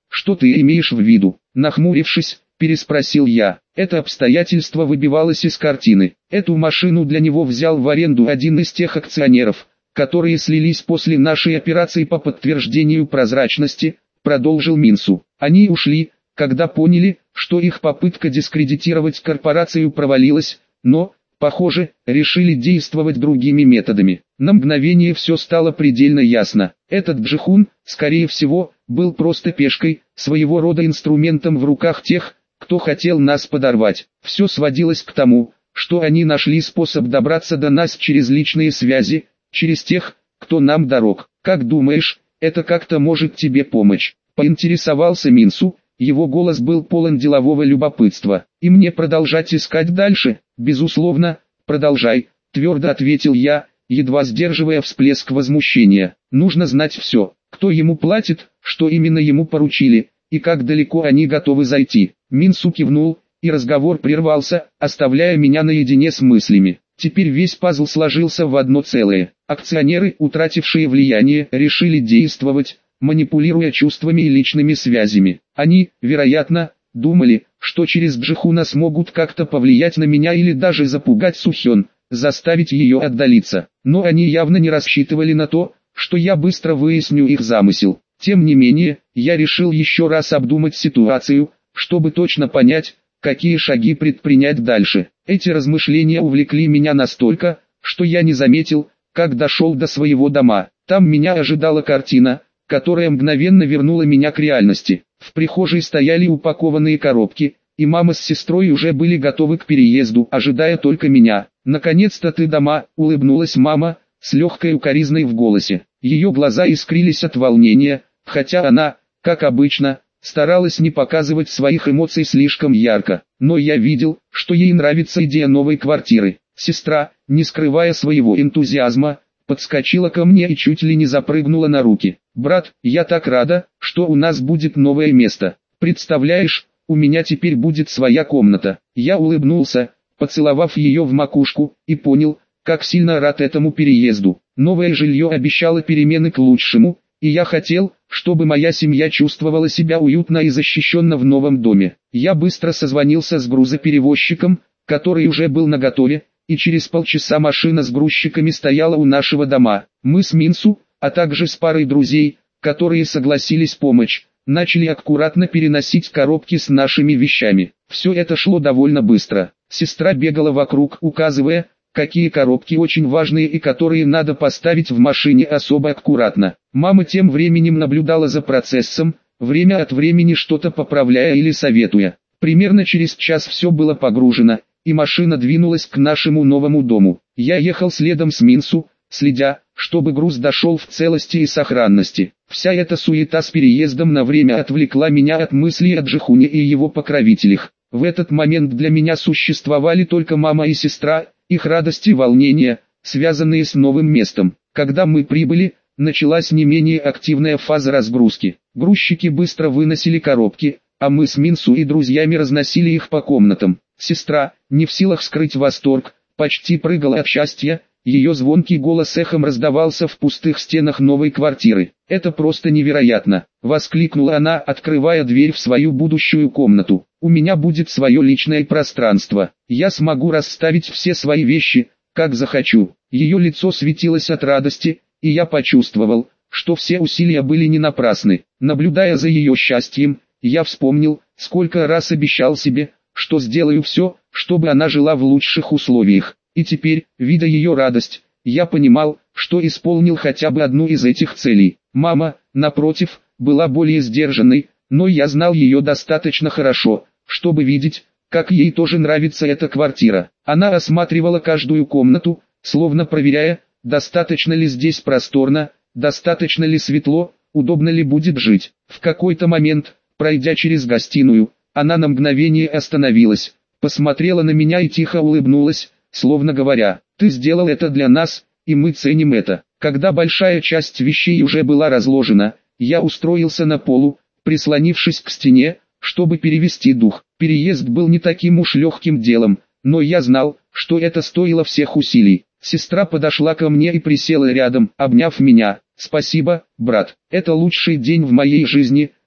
Что ты имеешь в виду? Нахмурившись, переспросил я. Это обстоятельство выбивалось из картины. Эту машину для него взял в аренду один из тех акционеров, которые слились после нашей операции по подтверждению прозрачности, продолжил Минсу. Они ушли, когда поняли, что их попытка дискредитировать корпорацию провалилась, но, похоже, решили действовать другими методами. На мгновение все стало предельно ясно. Этот Джихун, скорее всего, был просто пешкой, своего рода инструментом в руках тех, кто хотел нас подорвать. Все сводилось к тому, что они нашли способ добраться до нас через личные связи, через тех, кто нам дорог. Как думаешь, это как-то может тебе помочь? Поинтересовался Минсу, его голос был полон делового любопытства. И мне продолжать искать дальше? Безусловно, продолжай, твердо ответил я, едва сдерживая всплеск возмущения. Нужно знать все, кто ему платит, что именно ему поручили, и как далеко они готовы зайти. Минсу кивнул, и разговор прервался, оставляя меня наедине с мыслями. Теперь весь пазл сложился в одно целое. Акционеры, утратившие влияние, решили действовать, манипулируя чувствами и личными связями. Они, вероятно, думали, что через Джихуна смогут как-то повлиять на меня или даже запугать Сухён, заставить ее отдалиться. Но они явно не рассчитывали на то, что я быстро выясню их замысел. Тем не менее, я решил еще раз обдумать ситуацию, чтобы точно понять, какие шаги предпринять дальше. Эти размышления увлекли меня настолько, что я не заметил, как дошел до своего дома. Там меня ожидала картина, которая мгновенно вернула меня к реальности. В прихожей стояли упакованные коробки, и мама с сестрой уже были готовы к переезду, ожидая только меня. «Наконец-то ты дома», — улыбнулась мама, с легкой укоризной в голосе. Ее глаза искрились от волнения, хотя она, как обычно, старалась не показывать своих эмоций слишком ярко. Но я видел, что ей нравится идея новой квартиры. Сестра, не скрывая своего энтузиазма, подскочила ко мне и чуть ли не запрыгнула на руки. «Брат, я так рада, что у нас будет новое место. Представляешь, у меня теперь будет своя комната». Я улыбнулся, поцеловав ее в макушку, и понял, как сильно рад этому переезду. Новое жилье обещало перемены к лучшему, и я хотел, чтобы моя семья чувствовала себя уютно и защищенно в новом доме. Я быстро созвонился с грузоперевозчиком, который уже был наготове, и через полчаса машина с грузчиками стояла у нашего дома. Мы с Минсу, а также с парой друзей, которые согласились помочь, начали аккуратно переносить коробки с нашими вещами. Все это шло довольно быстро. Сестра бегала вокруг, указывая, какие коробки очень важные и которые надо поставить в машине особо аккуратно. Мама тем временем наблюдала за процессом, время от времени что-то поправляя или советуя. Примерно через час все было погружено, и машина двинулась к нашему новому дому. Я ехал следом с Минсу, следя, чтобы груз дошел в целости и сохранности. Вся эта суета с переездом на время отвлекла меня от мыслей о Джихуне и его покровителях. В этот момент для меня существовали только мама и сестра, их радость и волнение, связанные с новым местом. Когда мы прибыли, началась не менее активная фаза разгрузки. Грузчики быстро выносили коробки, а мы с Минсу и друзьями разносили их по комнатам. Сестра, не в силах скрыть восторг, почти прыгала от счастья, ее звонкий голос эхом раздавался в пустых стенах новой квартиры. «Это просто невероятно!» — воскликнула она, открывая дверь в свою будущую комнату. «У меня будет свое личное пространство. Я смогу расставить все свои вещи, как захочу». Ее лицо светилось от радости, и я почувствовал, что все усилия были не напрасны. Наблюдая за ее счастьем, я вспомнил, сколько раз обещал себе, что сделаю все, чтобы она жила в лучших условиях. И теперь, видя ее радость, я понимал, что исполнил хотя бы одну из этих целей. Мама, напротив, была более сдержанной, но я знал ее достаточно хорошо, чтобы видеть, как ей тоже нравится эта квартира. Она осматривала каждую комнату, словно проверяя, достаточно ли здесь просторно, достаточно ли светло, удобно ли будет жить. В какой-то момент, пройдя через гостиную, она на мгновение остановилась, посмотрела на меня и тихо улыбнулась, словно говоря: «Ты сделал это для нас, и мы ценим это». Когда большая часть вещей уже была разложена, я устроился на полу, прислонившись к стене, чтобы перевести дух. Переезд был не таким уж легким делом, но я знал, что это стоило всех усилий. Сестра подошла ко мне и присела рядом, обняв меня. «Спасибо, брат, это лучший день в моей жизни», —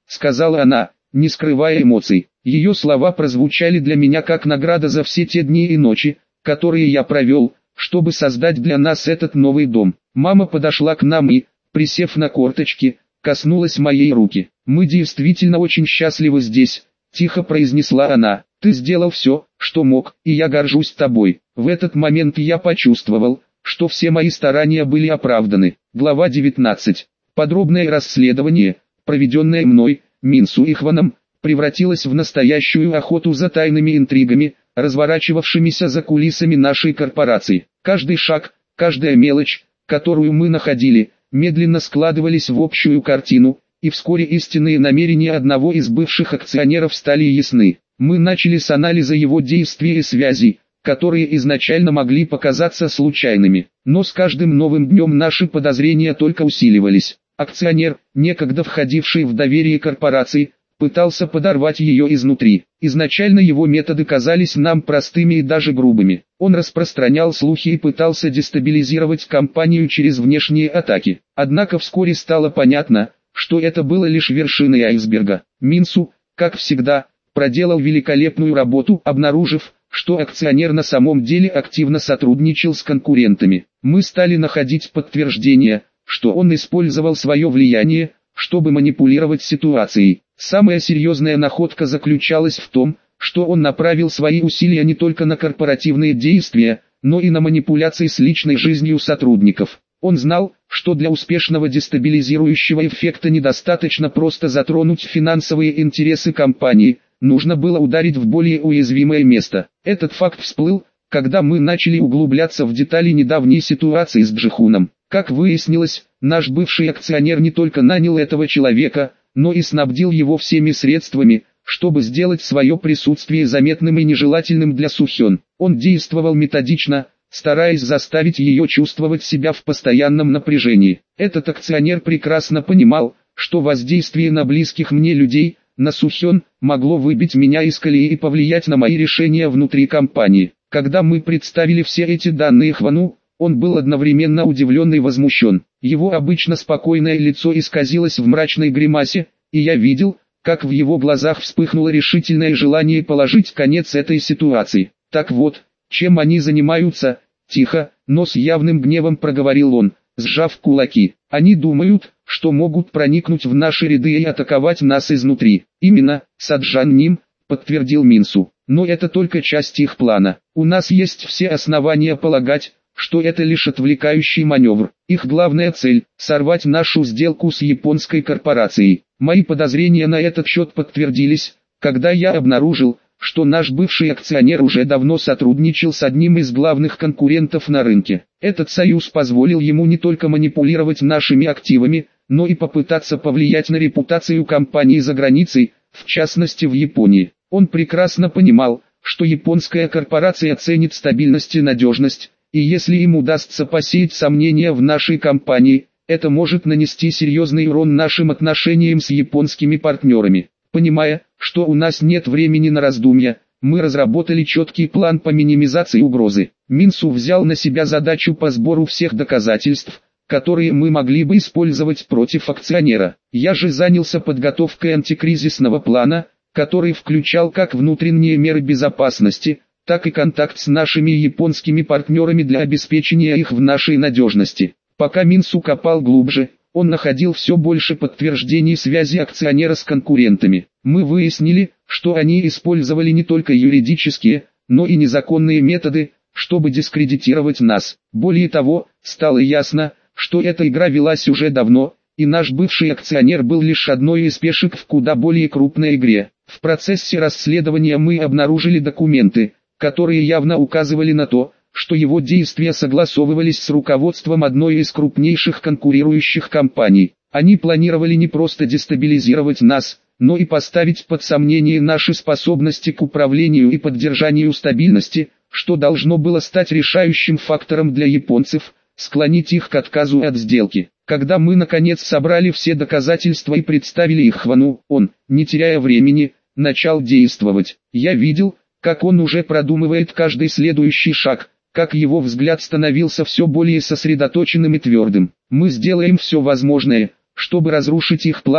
сказала она, не скрывая эмоций. Ее слова прозвучали для меня как награда за все те дни и ночи, которые я провел, чтобы создать для нас этот новый дом. Мама подошла к нам и, присев на корточки, коснулась моей руки. «Мы действительно очень счастливы здесь», — тихо произнесла она. «Ты сделал все, что мог, и я горжусь тобой». В этот момент я почувствовал, что все мои старания были оправданы. Глава 19. Подробное расследование, проведенное мной, Минсу и Хваном, превратилось в настоящую охоту за тайными интригами, разворачивавшимися за кулисами нашей корпорации. Каждый шаг, каждая мелочь, которую мы находили, медленно складывались в общую картину, и вскоре истинные намерения одного из бывших акционеров стали ясны. Мы начали с анализа его действий и связей, которые изначально могли показаться случайными, но с каждым новым днем наши подозрения только усиливались. Акционер, некогда входивший в доверие корпорации, пытался подорвать ее изнутри. Изначально его методы казались нам простыми и даже грубыми. Он распространял слухи и пытался дестабилизировать компанию через внешние атаки. Однако вскоре стало понятно, что это было лишь вершиной айсберга. Минсу, как всегда, проделал великолепную работу, обнаружив, что акционер на самом деле активно сотрудничал с конкурентами. Мы стали находить подтверждения, что он использовал свое влияние, чтобы манипулировать ситуацией. Самая серьезная находка заключалась в том, что он направил свои усилия не только на корпоративные действия, но и на манипуляции с личной жизнью сотрудников. Он знал, что для успешного дестабилизирующего эффекта недостаточно просто затронуть финансовые интересы компании, нужно было ударить в более уязвимое место. Этот факт всплыл, когда мы начали углубляться в детали недавней ситуации с Джихуном. Как выяснилось, наш бывший акционер не только нанял этого человека, но и снабдил его всеми средствами, чтобы сделать свое присутствие заметным и нежелательным для Сухён. Он действовал методично, стараясь заставить ее чувствовать себя в постоянном напряжении. Этот акционер прекрасно понимал, что воздействие на близких мне людей, на Сухён, могло выбить меня из колеи и повлиять на мои решения внутри компании. Когда мы представили все эти данные Хвану, он был одновременно удивлен и возмущен. Его обычно спокойное лицо исказилось в мрачной гримасе, и я видел, как в его глазах вспыхнуло решительное желание положить конец этой ситуации. «Так вот, чем они занимаются?» — тихо, но с явным гневом проговорил он, сжав кулаки. «Они думают, что могут проникнуть в наши ряды и атаковать нас изнутри». «Именно, Саджан Ним», — подтвердил Минсу. «Но это только часть их плана. У нас есть все основания полагать, что это лишь отвлекающий маневр. Их главная цель – сорвать нашу сделку с японской корпорацией. Мои подозрения на этот счет подтвердились, когда я обнаружил, что наш бывший акционер уже давно сотрудничал с одним из главных конкурентов на рынке. Этот союз позволил ему не только манипулировать нашими активами, но и попытаться повлиять на репутацию компании за границей, в частности в Японии. Он прекрасно понимал, что японская корпорация ценит стабильность и надежность, и если им удастся посеять сомнения в нашей компании, это может нанести серьезный урон нашим отношениям с японскими партнерами. Понимая, что у нас нет времени на раздумья, мы разработали четкий план по минимизации угрозы. Минсу взял на себя задачу по сбору всех доказательств, которые мы могли бы использовать против акционера. Я же занялся подготовкой антикризисного плана, который включал как внутренние меры безопасности, так и контакт с нашими японскими партнерами для обеспечения их в нашей надежности. Пока Минсу копал глубже, он находил все больше подтверждений связи акционера с конкурентами. Мы выяснили, что они использовали не только юридические, но и незаконные методы, чтобы дискредитировать нас. Более того, стало ясно, что эта игра велась уже давно, и наш бывший акционер был лишь одной из пешек в куда более крупной игре. В процессе расследования мы обнаружили документы, которые явно указывали на то, что его действия согласовывались с руководством одной из крупнейших конкурирующих компаний. Они планировали не просто дестабилизировать нас, но и поставить под сомнение наши способности к управлению и поддержанию стабильности, что должно было стать решающим фактором для японцев, склонить их к отказу от сделки. Когда мы наконец собрали все доказательства и представили их Хвану, он, не теряя времени, начал действовать. Я видел, как он уже продумывает каждый следующий шаг, как его взгляд становился все более сосредоточенным и твердым. «Мы сделаем все возможное, чтобы разрушить их планы»,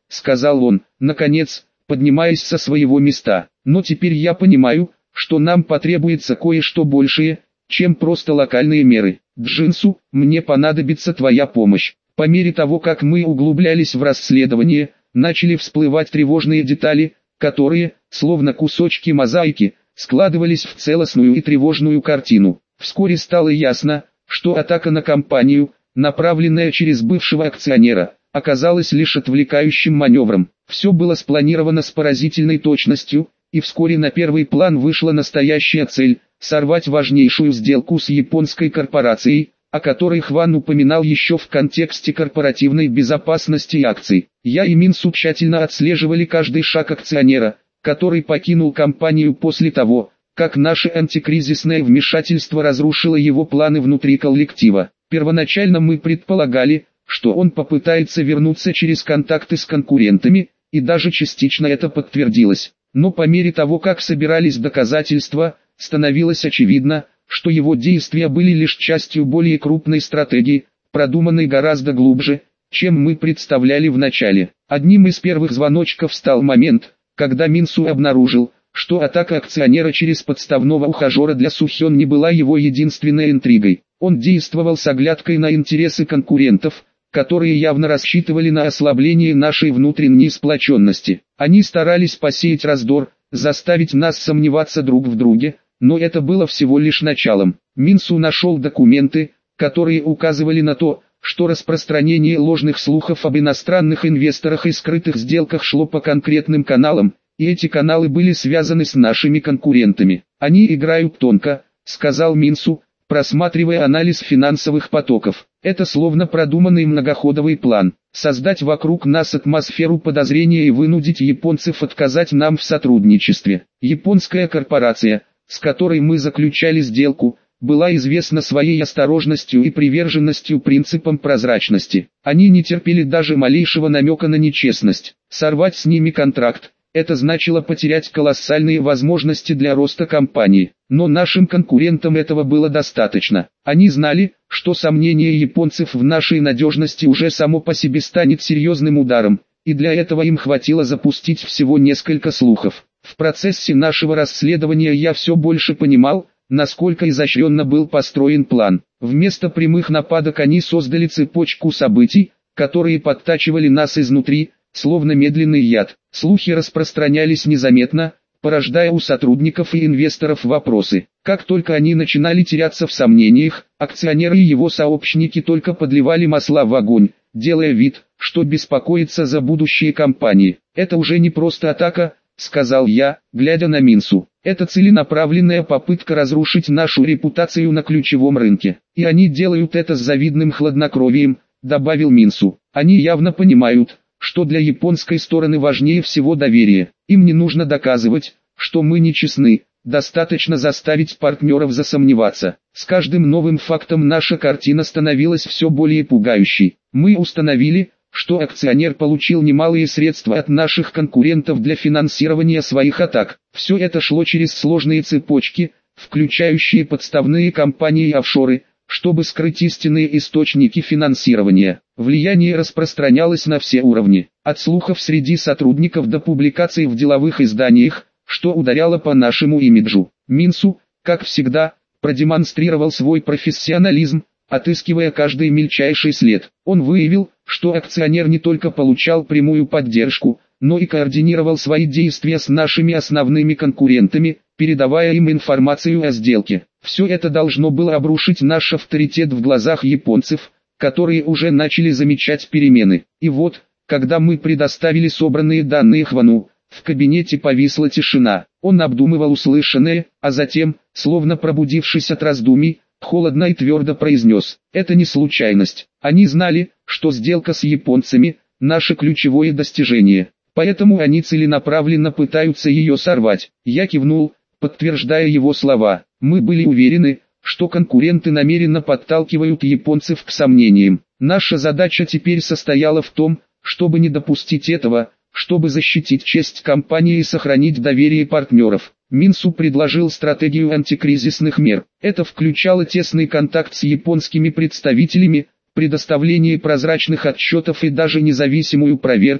сказал он, наконец, поднимаясь со своего места. Но теперь я понимаю, что нам потребуется кое-что большее, чем просто локальные меры. Джинсу, мне понадобится твоя помощь. По мере того, как мы углублялись в расследование, начали всплывать тревожные детали, которые, словно кусочки мозаики, складывались в целостную и тревожную картину. Вскоре стало ясно, что атака на компанию, направленная через бывшего акционера, оказалась лишь отвлекающим маневром. Все было спланировано с поразительной точностью, и вскоре на первый план вышла настоящая цель – сорвать важнейшую сделку с японской корпорацией, о которой Хван упоминал еще в контексте корпоративной безопасности акций. Я и Минсу тщательно отслеживали каждый шаг акционера, который покинул компанию после того, как наше антикризисное вмешательство разрушило его планы внутри коллектива. Первоначально мы предполагали, что он попытается вернуться через контакты с конкурентами, и даже частично это подтвердилось. Но по мере того, как собирались доказательства, становилось очевидно, что его действия были лишь частью более крупной стратегии, продуманной гораздо глубже, чем мы представляли в начале. Одним из первых звоночков стал момент, когда Минсу обнаружил, что атака акционера через подставного ухажера для Сухён не была его единственной интригой. Он действовал с оглядкой на интересы конкурентов, которые явно рассчитывали на ослабление нашей внутренней сплоченности. Они старались посеять раздор, заставить нас сомневаться друг в друге, но это было всего лишь началом. Минсу нашел документы, которые указывали на то, что распространение ложных слухов об иностранных инвесторах и скрытых сделках шло по конкретным каналам, и эти каналы были связаны с нашими конкурентами. «Они играют тонко», — сказал Минсу, просматривая анализ финансовых потоков. «Это словно продуманный многоходовый план. Создать вокруг нас атмосферу подозрения и вынудить японцев отказать нам в сотрудничестве. Японская корпорация, с которой мы заключали сделку, была известна своей осторожностью и приверженностью принципам прозрачности. Они не терпели даже малейшего намека на нечестность. Сорвать с ними контракт – это значило потерять колоссальные возможности для роста компании. Но нашим конкурентам этого было достаточно. Они знали, что сомнение японцев в нашей надежности уже само по себе станет серьезным ударом, и для этого им хватило запустить всего несколько слухов. В процессе нашего расследования я все больше понимал, насколько изощренно был построен план. Вместо прямых нападок они создали цепочку событий, которые подтачивали нас изнутри, словно медленный яд. Слухи распространялись незаметно, порождая у сотрудников и инвесторов вопросы. Как только они начинали теряться в сомнениях, акционеры и его сообщники только подливали масла в огонь, делая вид, что беспокоятся за будущее компании. «Это уже не просто атака», — сказал я, глядя на Минсу. «Это целенаправленная попытка разрушить нашу репутацию на ключевом рынке. И они делают это с завидным хладнокровием», — добавил Минсу. «Они явно понимают, что для японской стороны важнее всего доверие. Им не нужно доказывать, что мы нечестны, достаточно заставить партнеров засомневаться». С каждым новым фактом наша картина становилась все более пугающей. Мы установили, что акционер получил немалые средства от наших конкурентов для финансирования своих атак. Все это шло через сложные цепочки, включающие подставные компании и офшоры, чтобы скрыть истинные источники финансирования. Влияние распространялось на все уровни, от слухов среди сотрудников до публикаций в деловых изданиях, что ударяло по нашему имиджу. Минсу, как всегда, продемонстрировал свой профессионализм, отыскивая каждый мельчайший след. Он выявил, что акционер не только получал прямую поддержку, но и координировал свои действия с нашими основными конкурентами, передавая им информацию о сделке. Все это должно было обрушить наш авторитет в глазах японцев, которые уже начали замечать перемены. И вот, когда мы предоставили собранные данные Хвану, в кабинете повисла тишина. Он обдумывал услышанное, а затем, словно пробудившись от раздумий, холодно и твердо произнес: «Это не случайность. Они знали, что сделка с японцами – наше ключевое достижение. Поэтому они целенаправленно пытаются ее сорвать». Я кивнул, подтверждая его слова. Мы были уверены, что конкуренты намеренно подталкивают японцев к сомнениям. Наша задача теперь состояла в том, чтобы не допустить этого, чтобы защитить честь компании и сохранить доверие партнеров. Минсу предложил стратегию антикризисных мер. Это включало тесный контакт с японскими представителями, предоставление прозрачных отчетов и даже независимую проверку,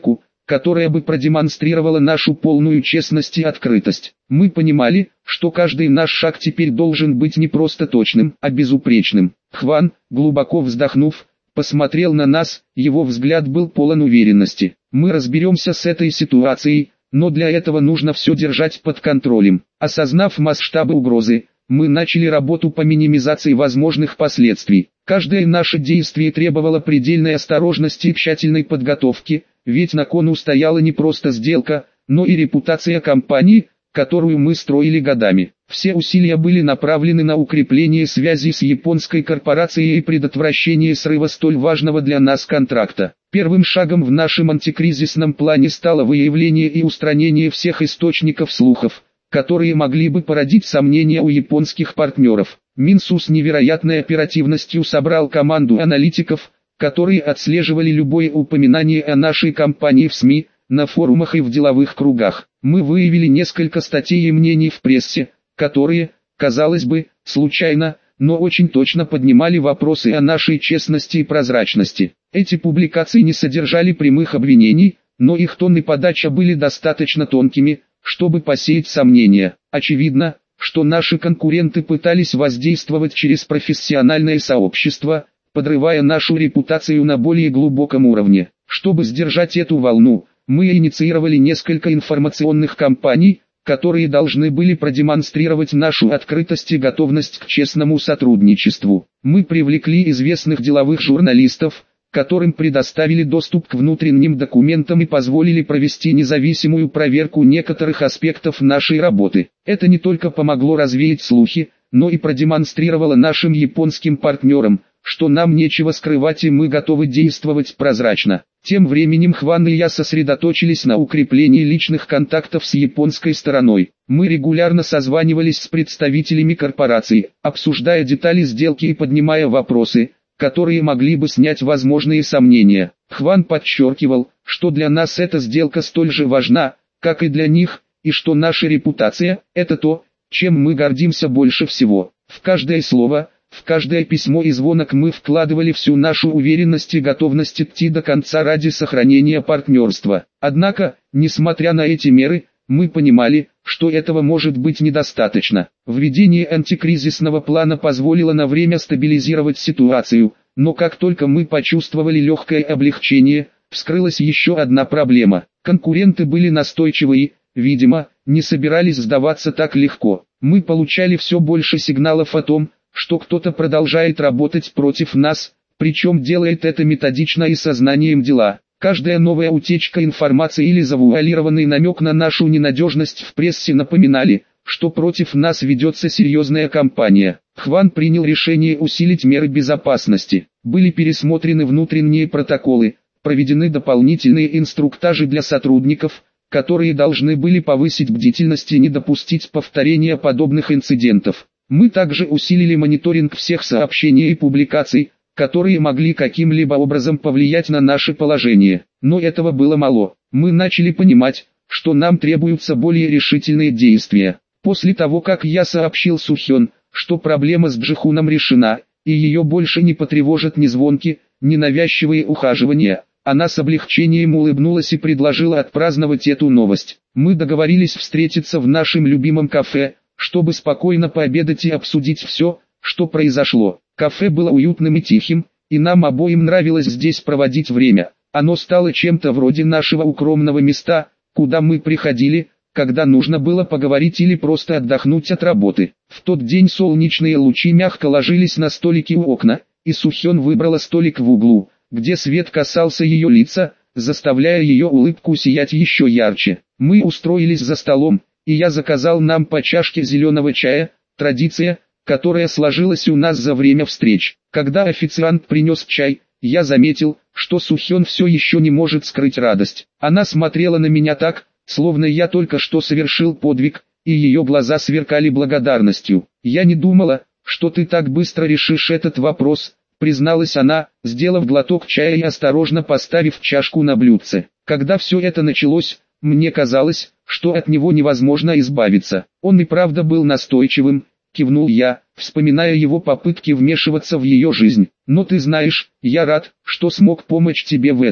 которая бы продемонстрировала нашу полную честность и открытость. Мы понимали, что каждый наш шаг теперь должен быть не просто точным, а безупречным. Хван, глубоко вздохнув, посмотрел на нас, его взгляд был полон уверенности. Мы разберемся с этой ситуацией, но для этого нужно все держать под контролем. Осознав масштабы угрозы, мы начали работу по минимизации возможных последствий. Каждое наше действие требовало предельной осторожности и тщательной подготовки, ведь на кону стояла не просто сделка, но и репутация компании, которую мы строили годами. Все усилия были направлены на укрепление связей с японской корпорацией и предотвращение срыва столь важного для нас контракта. Первым шагом в нашем антикризисном плане стало выявление и устранение всех источников слухов, которые могли бы породить сомнения у японских партнеров. Минсу с невероятной оперативностью собрал команду аналитиков, которые отслеживали любое упоминание о нашей компании в СМИ, на форумах и в деловых кругах. Мы выявили несколько статей и мнений в прессе, которые, казалось бы, случайно, но очень точно поднимали вопросы о нашей честности и прозрачности. Эти публикации не содержали прямых обвинений, но их тон и подача были достаточно тонкими, чтобы посеять сомнения. Очевидно, что наши конкуренты пытались воздействовать через профессиональное сообщество, подрывая нашу репутацию на более глубоком уровне. Чтобы сдержать эту волну, мы инициировали несколько информационных кампаний, которые должны были продемонстрировать нашу открытость и готовность к честному сотрудничеству. Мы привлекли известных деловых журналистов, которым предоставили доступ к внутренним документам и позволили провести независимую проверку некоторых аспектов нашей работы. Это не только помогло развеять слухи, но и продемонстрировало нашим японским партнерам, что нам нечего скрывать и мы готовы действовать прозрачно. Тем временем Хван и я сосредоточились на укреплении личных контактов с японской стороной. Мы регулярно созванивались с представителями корпораций, обсуждая детали сделки и поднимая вопросы, которые могли бы снять возможные сомнения. Хван подчеркивал, что для нас эта сделка столь же важна, как и для них, и что наша репутация – это то, чем мы гордимся больше всего. В каждое слово, в каждое письмо и звонок мы вкладывали всю нашу уверенность и готовность идти до конца ради сохранения партнерства. Однако, несмотря на эти меры, мы понимали, что этого может быть недостаточно. Введение антикризисного плана позволило на время стабилизировать ситуацию, но как только мы почувствовали легкое облегчение, вскрылась еще одна проблема. Конкуренты были настойчивы и, видимо, не собирались сдаваться так легко. Мы получали все больше сигналов о том, что кто-то продолжает работать против нас, причем делает это методично и сознанием дела. Каждая новая утечка информации или завуалированный намек на нашу ненадежность в прессе напоминали, что против нас ведется серьезная кампания. Хван принял решение усилить меры безопасности. Были пересмотрены внутренние протоколы, проведены дополнительные инструктажи для сотрудников, которые должны были повысить бдительность и не допустить повторения подобных инцидентов. Мы также усилили мониторинг всех сообщений и публикаций, которые могли каким-либо образом повлиять на наше положение. Но этого было мало. Мы начали понимать, что нам требуются более решительные действия. После того, как я сообщил Сухён, что проблема с Джихуном решена, и ее больше не потревожат ни звонки, ни навязчивые ухаживания, она с облегчением улыбнулась и предложила отпраздновать эту новость. Мы договорились встретиться в нашем любимом кафе, чтобы спокойно пообедать и обсудить все, что произошло. Кафе было уютным и тихим, и нам обоим нравилось здесь проводить время. Оно стало чем-то вроде нашего укромного места, куда мы приходили, когда нужно было поговорить или просто отдохнуть от работы. В тот день солнечные лучи мягко ложились на столики у окна, и Сухён выбрала столик в углу, где свет касался ее лица, заставляя ее улыбку сиять еще ярче. Мы устроились за столом, и я заказал нам по чашке зеленого чая, традиция, которая сложилась у нас за время встреч. Когда официант принес чай, я заметил, что Сухён все еще не может скрыть радость. Она смотрела на меня так, словно я только что совершил подвиг, и ее глаза сверкали благодарностью. «Я не думала, что ты так быстро решишь этот вопрос», призналась она, сделав глоток чая и осторожно поставив чашку на блюдце. Когда все это началось, мне казалось, что от него невозможно избавиться. Он и правда был настойчивым, кивнул я, вспоминая его попытки вмешиваться в ее жизнь. Но ты знаешь, я рад, что смог помочь тебе в этом.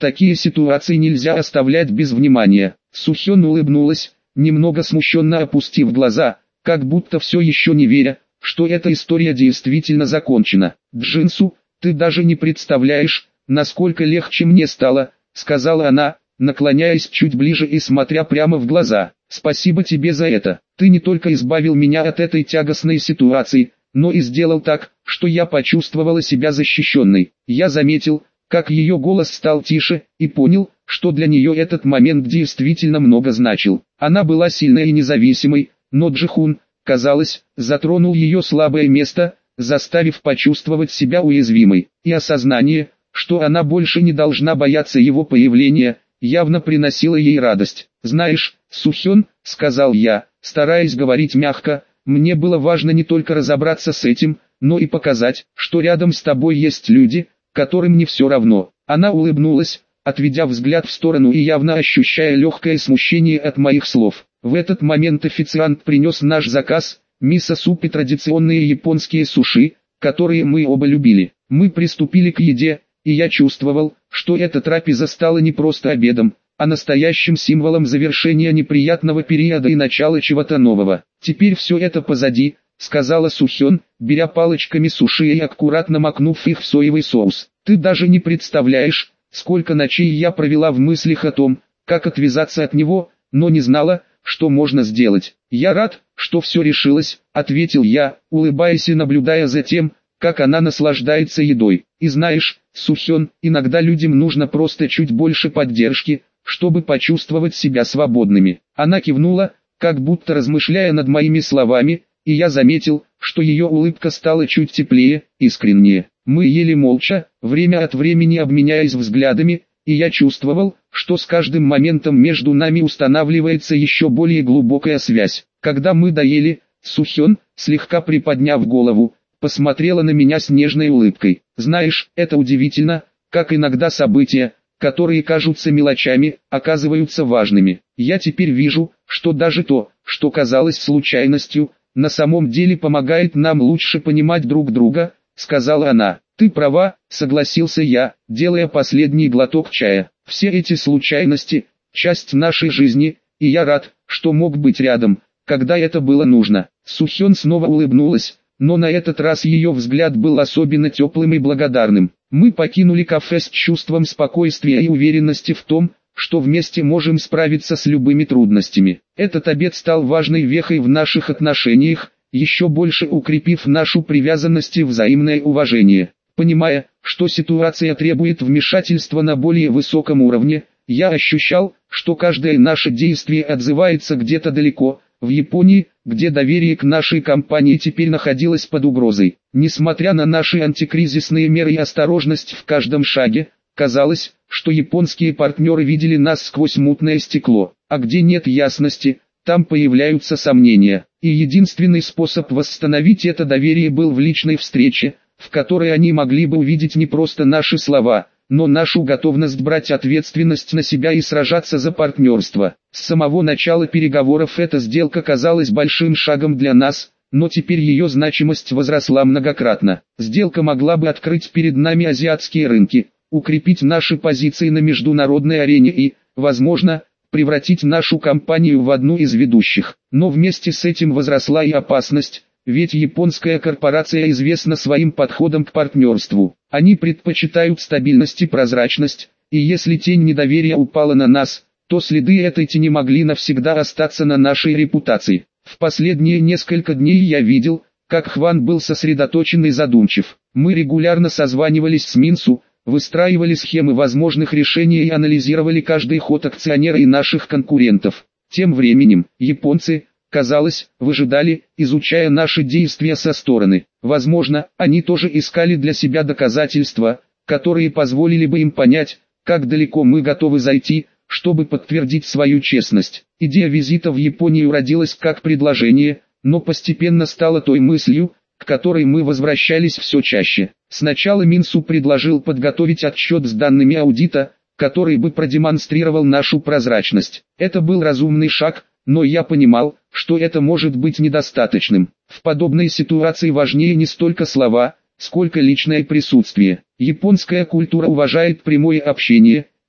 Такие ситуации нельзя оставлять без внимания. Сухён улыбнулась, немного смущенно опустив глаза, как будто все еще не веря, что эта история действительно закончена. «Джинсу, ты даже не представляешь, насколько легче мне стало», — сказала она, наклоняясь чуть ближе и смотря прямо в глаза. «Спасибо тебе за это. Ты не только избавил меня от этой тягостной ситуации, но и сделал так, что я почувствовала себя защищенной». Я заметил, как ее голос стал тише, и понял, что для нее этот момент действительно много значил. Она была сильной и независимой, но Джихун, казалось, затронул ее слабое место, заставив почувствовать себя уязвимой. И осознание, что она больше не должна бояться его появления, явно приносило ей радость. «Знаешь, Сухён», — сказал я, стараясь говорить мягко, — «мне было важно не только разобраться с этим, но и показать, что рядом с тобой есть люди, которым не все равно». Она улыбнулась, отведя взгляд в сторону и явно ощущая легкое смущение от моих слов. В этот момент официант принес наш заказ, мисо-суп и традиционные японские суши, которые мы оба любили. Мы приступили к еде, и я чувствовал, что эта трапеза стала не просто обедом, а настоящим символом завершения неприятного периода и начала чего-то нового. «Теперь все это позади», — сказала Сухён, беря палочками суши и аккуратно макнув их в соевый соус. «Ты даже не представляешь, сколько ночей я провела в мыслях о том, как отвязаться от него, но не знала, что можно сделать». «Я рад, что все решилось», — ответил я, улыбаясь и наблюдая за тем, как она наслаждается едой. «И знаешь, Сухён, иногда людям нужно просто чуть больше поддержки, чтобы почувствовать себя свободными». Она кивнула, как будто размышляя над моими словами, и я заметил, что ее улыбка стала чуть теплее, искреннее. Мы ели молча, время от времени обменяясь взглядами, и я чувствовал, что с каждым моментом между нами устанавливается еще более глубокая связь. Когда мы доели, Сухён, слегка приподняв голову, посмотрела на меня с нежной улыбкой. «Знаешь, это удивительно, как иногда события, которые кажутся мелочами, оказываются важными. Я теперь вижу, что даже то, что казалось случайностью, на самом деле помогает нам лучше понимать друг друга», — сказала она. «Ты права», — согласился я, делая последний глоток чая. «Все эти случайности — часть нашей жизни, и я рад, что мог быть рядом, когда это было нужно». Сухён снова улыбнулась, но на этот раз ее взгляд был особенно теплым и благодарным. Мы покинули кафе с чувством спокойствия и уверенности в том, что вместе можем справиться с любыми трудностями. Этот обед стал важной вехой в наших отношениях, еще больше укрепив нашу привязанность и взаимное уважение. Понимая, что ситуация требует вмешательства на более высоком уровне, я ощущал, что каждое наше действие отзывается где-то далеко, в Японии, где доверие к нашей компании теперь находилось под угрозой. Несмотря на наши антикризисные меры и осторожность в каждом шаге, казалось, что японские партнеры видели нас сквозь мутное стекло. А где нет ясности, там появляются сомнения. И единственный способ восстановить это доверие был в личной встрече, в которой они могли бы увидеть не просто наши слова, но нашу готовность брать ответственность на себя и сражаться за партнерство. С самого начала переговоров эта сделка казалась большим шагом для нас, но теперь ее значимость возросла многократно. Сделка могла бы открыть перед нами азиатские рынки, укрепить наши позиции на международной арене и, возможно, превратить нашу компанию в одну из ведущих. Но вместе с этим возросла и опасность, ведь японская корпорация известна своим подходом к партнерству. Они предпочитают стабильность и прозрачность, и если тень недоверия упала на нас, то следы этой тени могли навсегда остаться на нашей репутации. В последние несколько дней я видел, как Хван был сосредоточен и задумчив. Мы регулярно созванивались с Минсу, выстраивали схемы возможных решений и анализировали каждый ход акционера и наших конкурентов. Тем временем, японцы, казалось, выжидали, изучая наши действия со стороны. Возможно, они тоже искали для себя доказательства, которые позволили бы им понять, как далеко мы готовы зайти, чтобы подтвердить свою честность. Идея визита в Японию родилась как предложение, но постепенно стала той мыслью, к которой мы возвращались все чаще. Сначала Минсу предложил подготовить отчет с данными аудита, который бы продемонстрировал нашу прозрачность. Это был разумный шаг, но я понимал, что это может быть недостаточным. В подобной ситуации важнее не столько слова, сколько личное присутствие. Японская культура уважает прямое общение,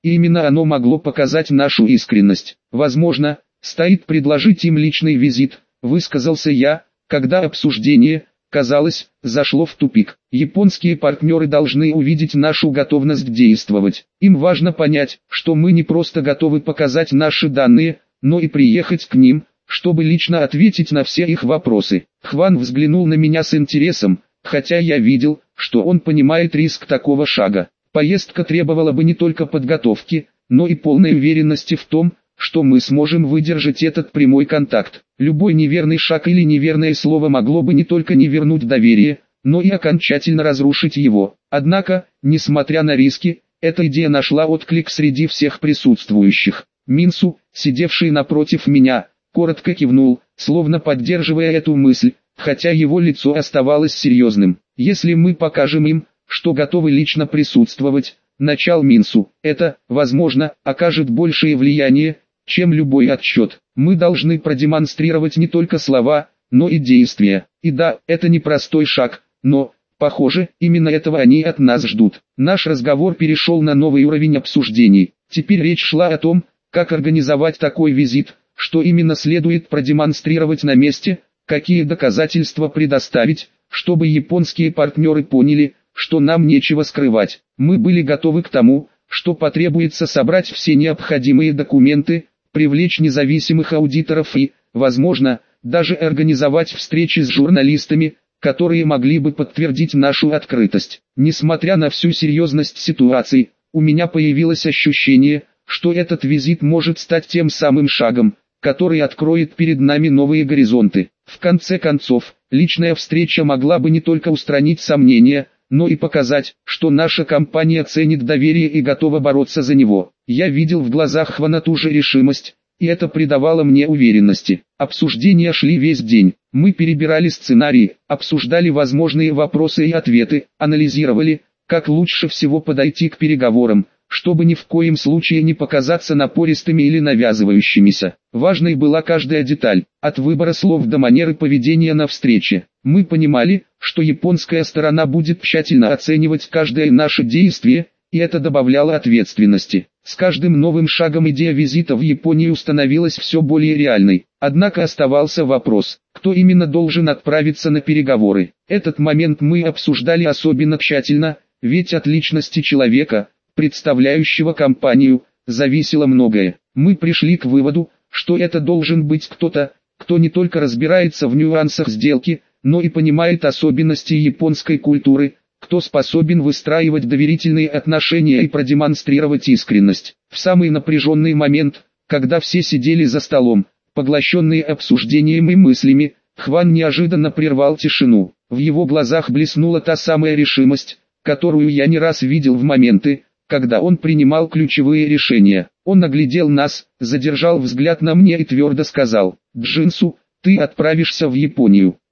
и именно оно могло показать нашу искренность. Возможно, стоит предложить им личный визит, высказался я, когда обсуждение, казалось, зашло в тупик. Японские партнеры должны увидеть нашу готовность действовать. Им важно понять, что мы не просто готовы показать наши данные, но и приехать к ним, чтобы лично ответить на все их вопросы. Хван взглянул на меня с интересом, хотя я видел, что он понимает риск такого шага. Поездка требовала бы не только подготовки, но и полной уверенности в том, что мы сможем выдержать этот прямой контакт. Любой неверный шаг или неверное слово могло бы не только не вернуть доверие, но и окончательно разрушить его. Однако, несмотря на риски, эта идея нашла отклик среди всех присутствующих. Минсу, сидевший напротив меня, коротко кивнул, словно поддерживая эту мысль, хотя его лицо оставалось серьезным. «Если мы покажем им, что готовы лично присутствовать», — начал Минсу, — «это, возможно, окажет большее влияние, чем любой отчет. Мы должны продемонстрировать не только слова, но и действия. И да, это непростой шаг, но, похоже, именно этого они от нас ждут». Наш разговор перешел на новый уровень обсуждений. Теперь речь шла о том, как организовать такой визит, что именно следует продемонстрировать на месте, какие доказательства предоставить, чтобы японские партнеры поняли, что нам нечего скрывать. Мы были готовы к тому, что потребуется собрать все необходимые документы, привлечь независимых аудиторов и, возможно, даже организовать встречи с журналистами, которые могли бы подтвердить нашу открытость. Несмотря на всю серьезность ситуации, у меня появилось ощущение, что этот визит может стать тем самым шагом, который откроет перед нами новые горизонты. В конце концов, личная встреча могла бы не только устранить сомнения, но и показать, что наша компания ценит доверие и готова бороться за него. Я видел в глазах Хвана ту же решимость, и это придавало мне уверенности. Обсуждения шли весь день. Мы перебирали сценарии, обсуждали возможные вопросы и ответы, анализировали, как лучше всего подойти к переговорам, чтобы ни в коем случае не показаться напористыми или навязывающимися. Важной была каждая деталь, от выбора слов до манеры поведения на встрече. Мы понимали, что японская сторона будет тщательно оценивать каждое наше действие, и это добавляло ответственности. С каждым новым шагом идея визита в Японию становилась все более реальной. Однако оставался вопрос, кто именно должен отправиться на переговоры. Этот момент мы обсуждали особенно тщательно, ведь от личности человека, представляющего компанию, зависело многое. Мы пришли к выводу, что это должен быть кто-то, кто не только разбирается в нюансах сделки, но и понимает особенности японской культуры, кто способен выстраивать доверительные отношения и продемонстрировать искренность. В самый напряженный момент, когда все сидели за столом, поглощенные обсуждением и мыслями, Хван неожиданно прервал тишину. В его глазах блеснула та самая решимость, которую я не раз видел в моменты, когда он принимал ключевые решения. Он оглядел нас, задержал взгляд на мне и твердо сказал: «Джинсу, ты отправишься в Японию.